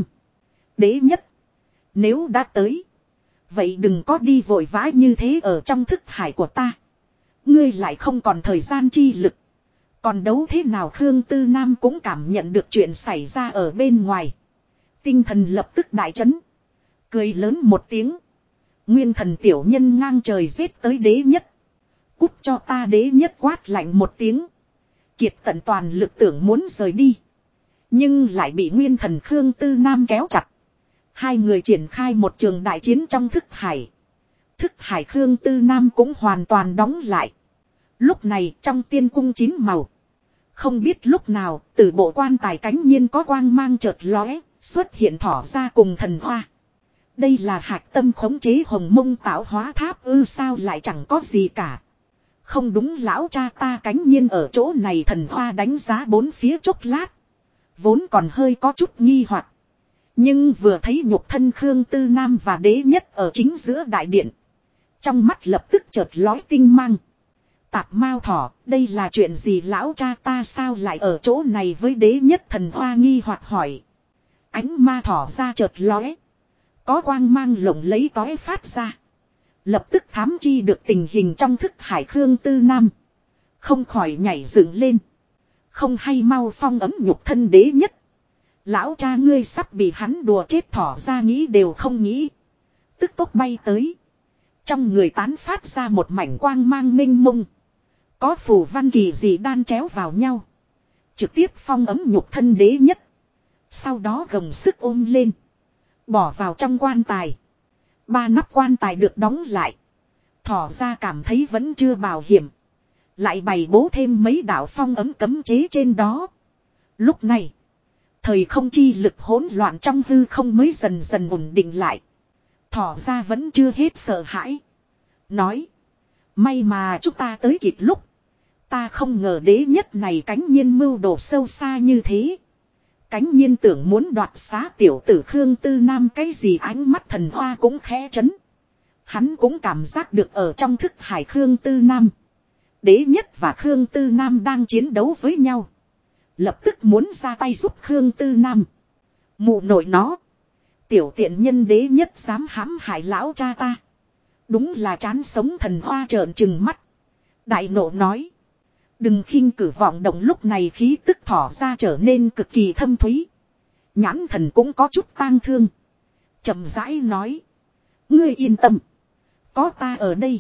Đế nhất. Nếu đã tới. Vậy đừng có đi vội vã như thế ở trong thức hải của ta. Ngươi lại không còn thời gian chi lực. Còn đấu thế nào? Khương Tư Nam cũng cảm nhận được chuyện xảy ra ở bên ngoài. Tinh thần lập tức đại chấn. Cười lớn một tiếng. Nguyên thần tiểu nhân ngang trời giết tới đế nhất. Cút cho ta, đế nhất quát lạnh một tiếng. Kiệt tận toàn lực tưởng muốn rời đi. Nhưng lại bị nguyên thần Khương Tư Nam kéo chặt. Hai người triển khai một trường đại chiến trong thức hải. Thức hải Khương Tư Nam cũng hoàn toàn đóng lại. Lúc này trong tiên cung 9 màu. Không biết lúc nào từ bộ quan tài cánh nhiên có quang mang chợt lóe. Xuất hiện thỏ ra cùng thần hoa. Đây là hạch tâm khống chế hồng mông tạo hóa tháp ư? Sao lại chẳng có gì cả. Không đúng, lão cha ta cánh nhiên ở chỗ này. Thần hoa đánh giá bốn phía chốc lát. Vốn còn hơi có chút nghi hoặc. Nhưng vừa thấy nhục thân Khương Tư Nam và đế nhất ở chính giữa đại điện. Trong mắt lập tức chợt lóe tinh mang. Tạp mao thỏ, đây là chuyện gì? Lão cha ta sao lại ở chỗ này với đế nhất? Thần hoa nghi hoặc hỏi. Ánh ma thỏ ra chợt lóe. Có quang mang lộng lấy tóe phát ra. Lập tức thám chi được tình hình trong thức hải Khương Tư Nam. Không khỏi nhảy dựng lên. Không hay, mau phong ấm nhục thân đế nhất. Lão cha ngươi sắp bị hắn đùa chết. Thỏ ra nghĩ đều không nghĩ. Tức tốc bay tới. Trong người tán phát ra một mảnh quang mang mênh mông. Có phù văn kỳ dị đan chéo vào nhau. Trực tiếp phong ấm nhục thân đế nhất. Sau đó gồng sức ôm lên. Bỏ vào trong quan tài. 3 nắp quan tài được đóng lại. Thỏ ra cảm thấy vẫn chưa bảo hiểm. Lại bày bố thêm mấy đạo phong ấm cấm chế trên đó. Lúc này. Thời không chi lực hỗn loạn trong hư không mới dần dần ổn định lại. Thỏ ra vẫn chưa hết sợ hãi. Nói. May mà chúng ta tới kịp lúc. Ta không ngờ đế nhất này cánh nhiên mưu đồ sâu xa như thế. Cánh nhiên tưởng muốn đoạt xá tiểu tử Khương Tư Nam cái gì ánh mắt thần hoa cũng khẽ chấn. Hắn cũng cảm giác được ở trong thức hải Khương Tư Nam. Đế nhất và Khương Tư Nam đang chiến đấu với nhau. Lập tức muốn ra tay giúp Khương Tư Nam. Mụ nội nó. Tiểu tiện nhân đế nhất dám hãm hại lão cha ta. Đúng là chán sống thần hoa trợn trừng mắt. Đại nộ nói. Đừng khinh cử vọng động lúc này khí tức thỏ ra trở nên cực kỳ thâm thúy. Nhãn thần cũng có chút tang thương. Chậm rãi nói. Ngươi yên tâm. Có ta ở đây.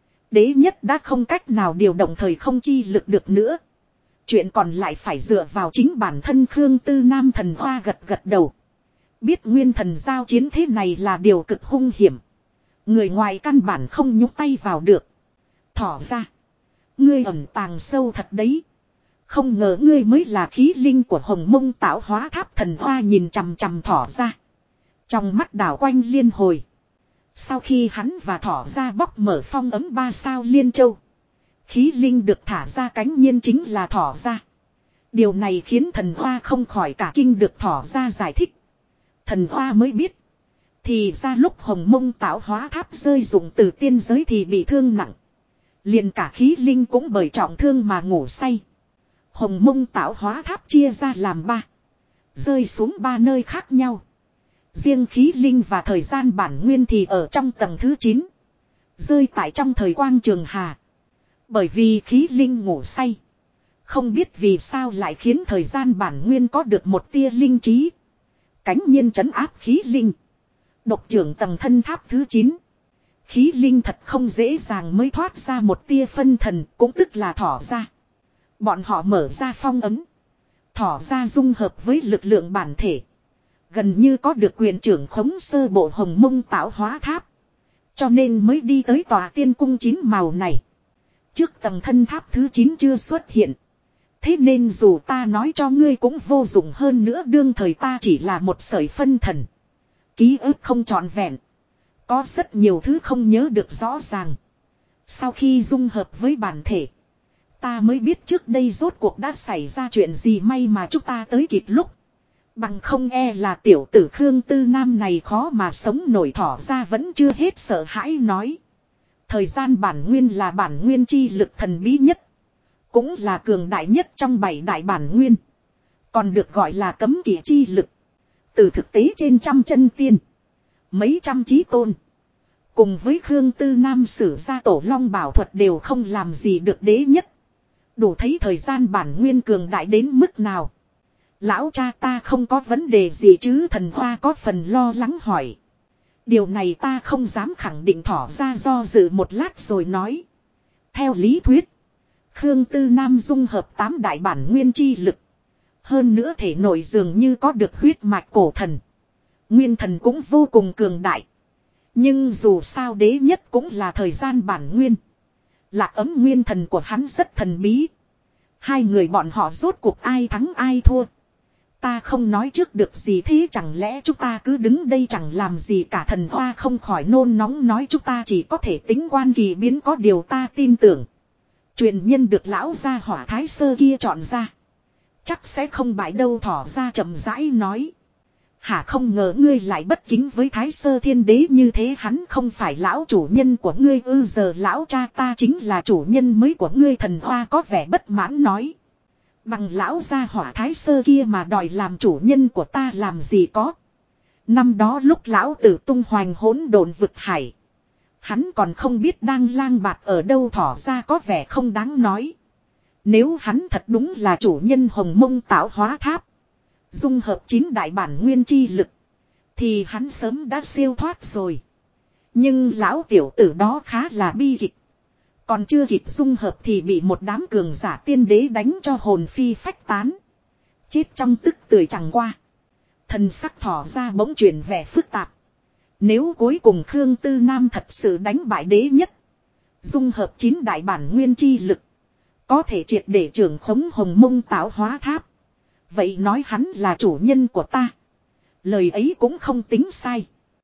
Đế nhất đã không cách nào điều động thời không chi lực được nữa. Chuyện còn lại phải dựa vào chính bản thân Khương Tư Nam thần hoa gật gật đầu. Biết nguyên thần giao chiến thế này là điều cực hung hiểm. Người ngoài căn bản không nhúc tay vào được. Thỏ ra. Ngươi ẩn tàng sâu thật đấy. Không ngờ ngươi mới là khí linh của Hồng Mông tạo hóa tháp thần hoa nhìn chằm chằm thỏ ra. Trong mắt đảo quanh liên hồi. Sau khi hắn và thỏ ra bóc mở phong ấm 3 sao liên châu. Khí linh được thả ra cánh nhiên chính là thỏ ra. Điều này khiến thần hoa không khỏi cả kinh được thỏ ra giải thích. Thần hoa mới biết. Thì ra lúc Hồng Mông tạo hóa tháp rơi dụng từ tiên giới thì bị thương nặng. Liền cả khí linh cũng bởi trọng thương mà ngủ say. Hồng Mông tạo hóa tháp chia ra làm 3. Rơi xuống 3 nơi khác nhau. Riêng khí linh và thời gian bản nguyên thì ở trong tầng thứ 9. Rơi tại trong thời quang trường hà. Bởi vì khí linh ngủ say. Không biết vì sao lại khiến thời gian bản nguyên có được một tia linh trí. Cánh nhiên trấn áp khí linh. Độc trưởng tầng thân tháp thứ 9. Khí linh thật không dễ dàng mới thoát ra một tia phân thần, cũng tức là thỏ ra. Bọn họ mở ra phong ấm. Thỏ ra dung hợp với lực lượng bản thể. Gần như có được quyền trưởng khống sơ bộ Hồng Mông tạo hóa tháp. Cho nên mới đi tới tòa tiên cung 9 màu này. Trước tầng thân tháp thứ 9 chưa xuất hiện. Thế nên dù ta nói cho ngươi cũng vô dụng hơn nữa, đương thời ta chỉ là một sợi phân thần. Ký ức không trọn vẹn. Có rất nhiều thứ không nhớ được rõ ràng. Sau khi dung hợp với bản thể. Ta mới biết trước đây rốt cuộc đã xảy ra chuyện gì, may mà chúng ta tới kịp lúc. Bằng không e là tiểu tử Khương Tư Nam này khó mà sống nổi. Thỏ ra vẫn chưa hết sợ hãi nói. Thời gian bản nguyên là bản nguyên chi lực thần bí nhất. Cũng là cường đại nhất trong 7 đại bản nguyên. Còn được gọi là cấm kỵ chi lực. Từ thực tế trên trăm chân tiên. Mấy trăm chí tôn. Cùng với Khương Tư Nam sử ra tổ long bảo thuật đều không làm gì được đế nhất. Đủ thấy thời gian bản nguyên cường đại đến mức nào. Lão cha ta không có vấn đề gì chứ, thần hoa có phần lo lắng hỏi. Điều này ta không dám khẳng định, thỏ ra do dự một lát rồi nói. Theo lý thuyết. Khương Tư Nam dung hợp 8 đại bản nguyên chi lực. Hơn nữa thể nội dường như có được huyết mạch cổ thần. Nguyên thần cũng vô cùng cường đại. Nhưng dù sao đế nhất cũng là thời gian bản nguyên. Lạc ấm nguyên thần của hắn rất thần bí. Hai người bọn họ rốt cuộc ai thắng ai thua. Ta không nói trước được gì, thế chẳng lẽ chúng ta cứ đứng đây chẳng làm gì cả. Thần hoa không khỏi nôn nóng nói chúng ta chỉ có thể tính quan kỳ biến, có điều ta tin tưởng. Truyền nhân được lão gia hỏa thái sơ kia chọn ra. Chắc sẽ không bại đâu, thỏ ra chậm rãi nói. Hả, không ngờ ngươi lại bất kính với thái sơ thiên đế như thế, hắn không phải lão chủ nhân của ngươi ư? Giờ lão cha ta chính là chủ nhân mới của ngươi. Thần hoa có vẻ bất mãn nói. Bằng lão gia hỏa thái sơ kia mà đòi làm chủ nhân của ta làm gì có. Năm đó lúc lão tử tung hoành hỗn độn vực hải. Hắn còn không biết đang lang bạt ở đâu. Thỏ ra có vẻ không đáng nói. Nếu hắn thật đúng là chủ nhân Hồng Mông tạo hóa tháp. Dung hợp 9 đại bản nguyên chi lực. Thì hắn sớm đã siêu thoát rồi. Nhưng lão tiểu tử đó khá là bi kịch. Còn chưa kịp dung hợp thì bị một đám cường giả tiên đế đánh cho hồn phi phách tán. Chết trong tức tưởi chẳng qua. Thần sắc thỏ ra bỗng chuyển vẻ phức tạp. Nếu cuối cùng Khương Tư Nam thật sự đánh bại đế nhất. Dung hợp 9 đại bản nguyên chi lực. Có thể triệt để trưởng khống hồng mông tạo hóa tháp. Vậy nói hắn là chủ nhân của ta. Lời ấy cũng không tính sai.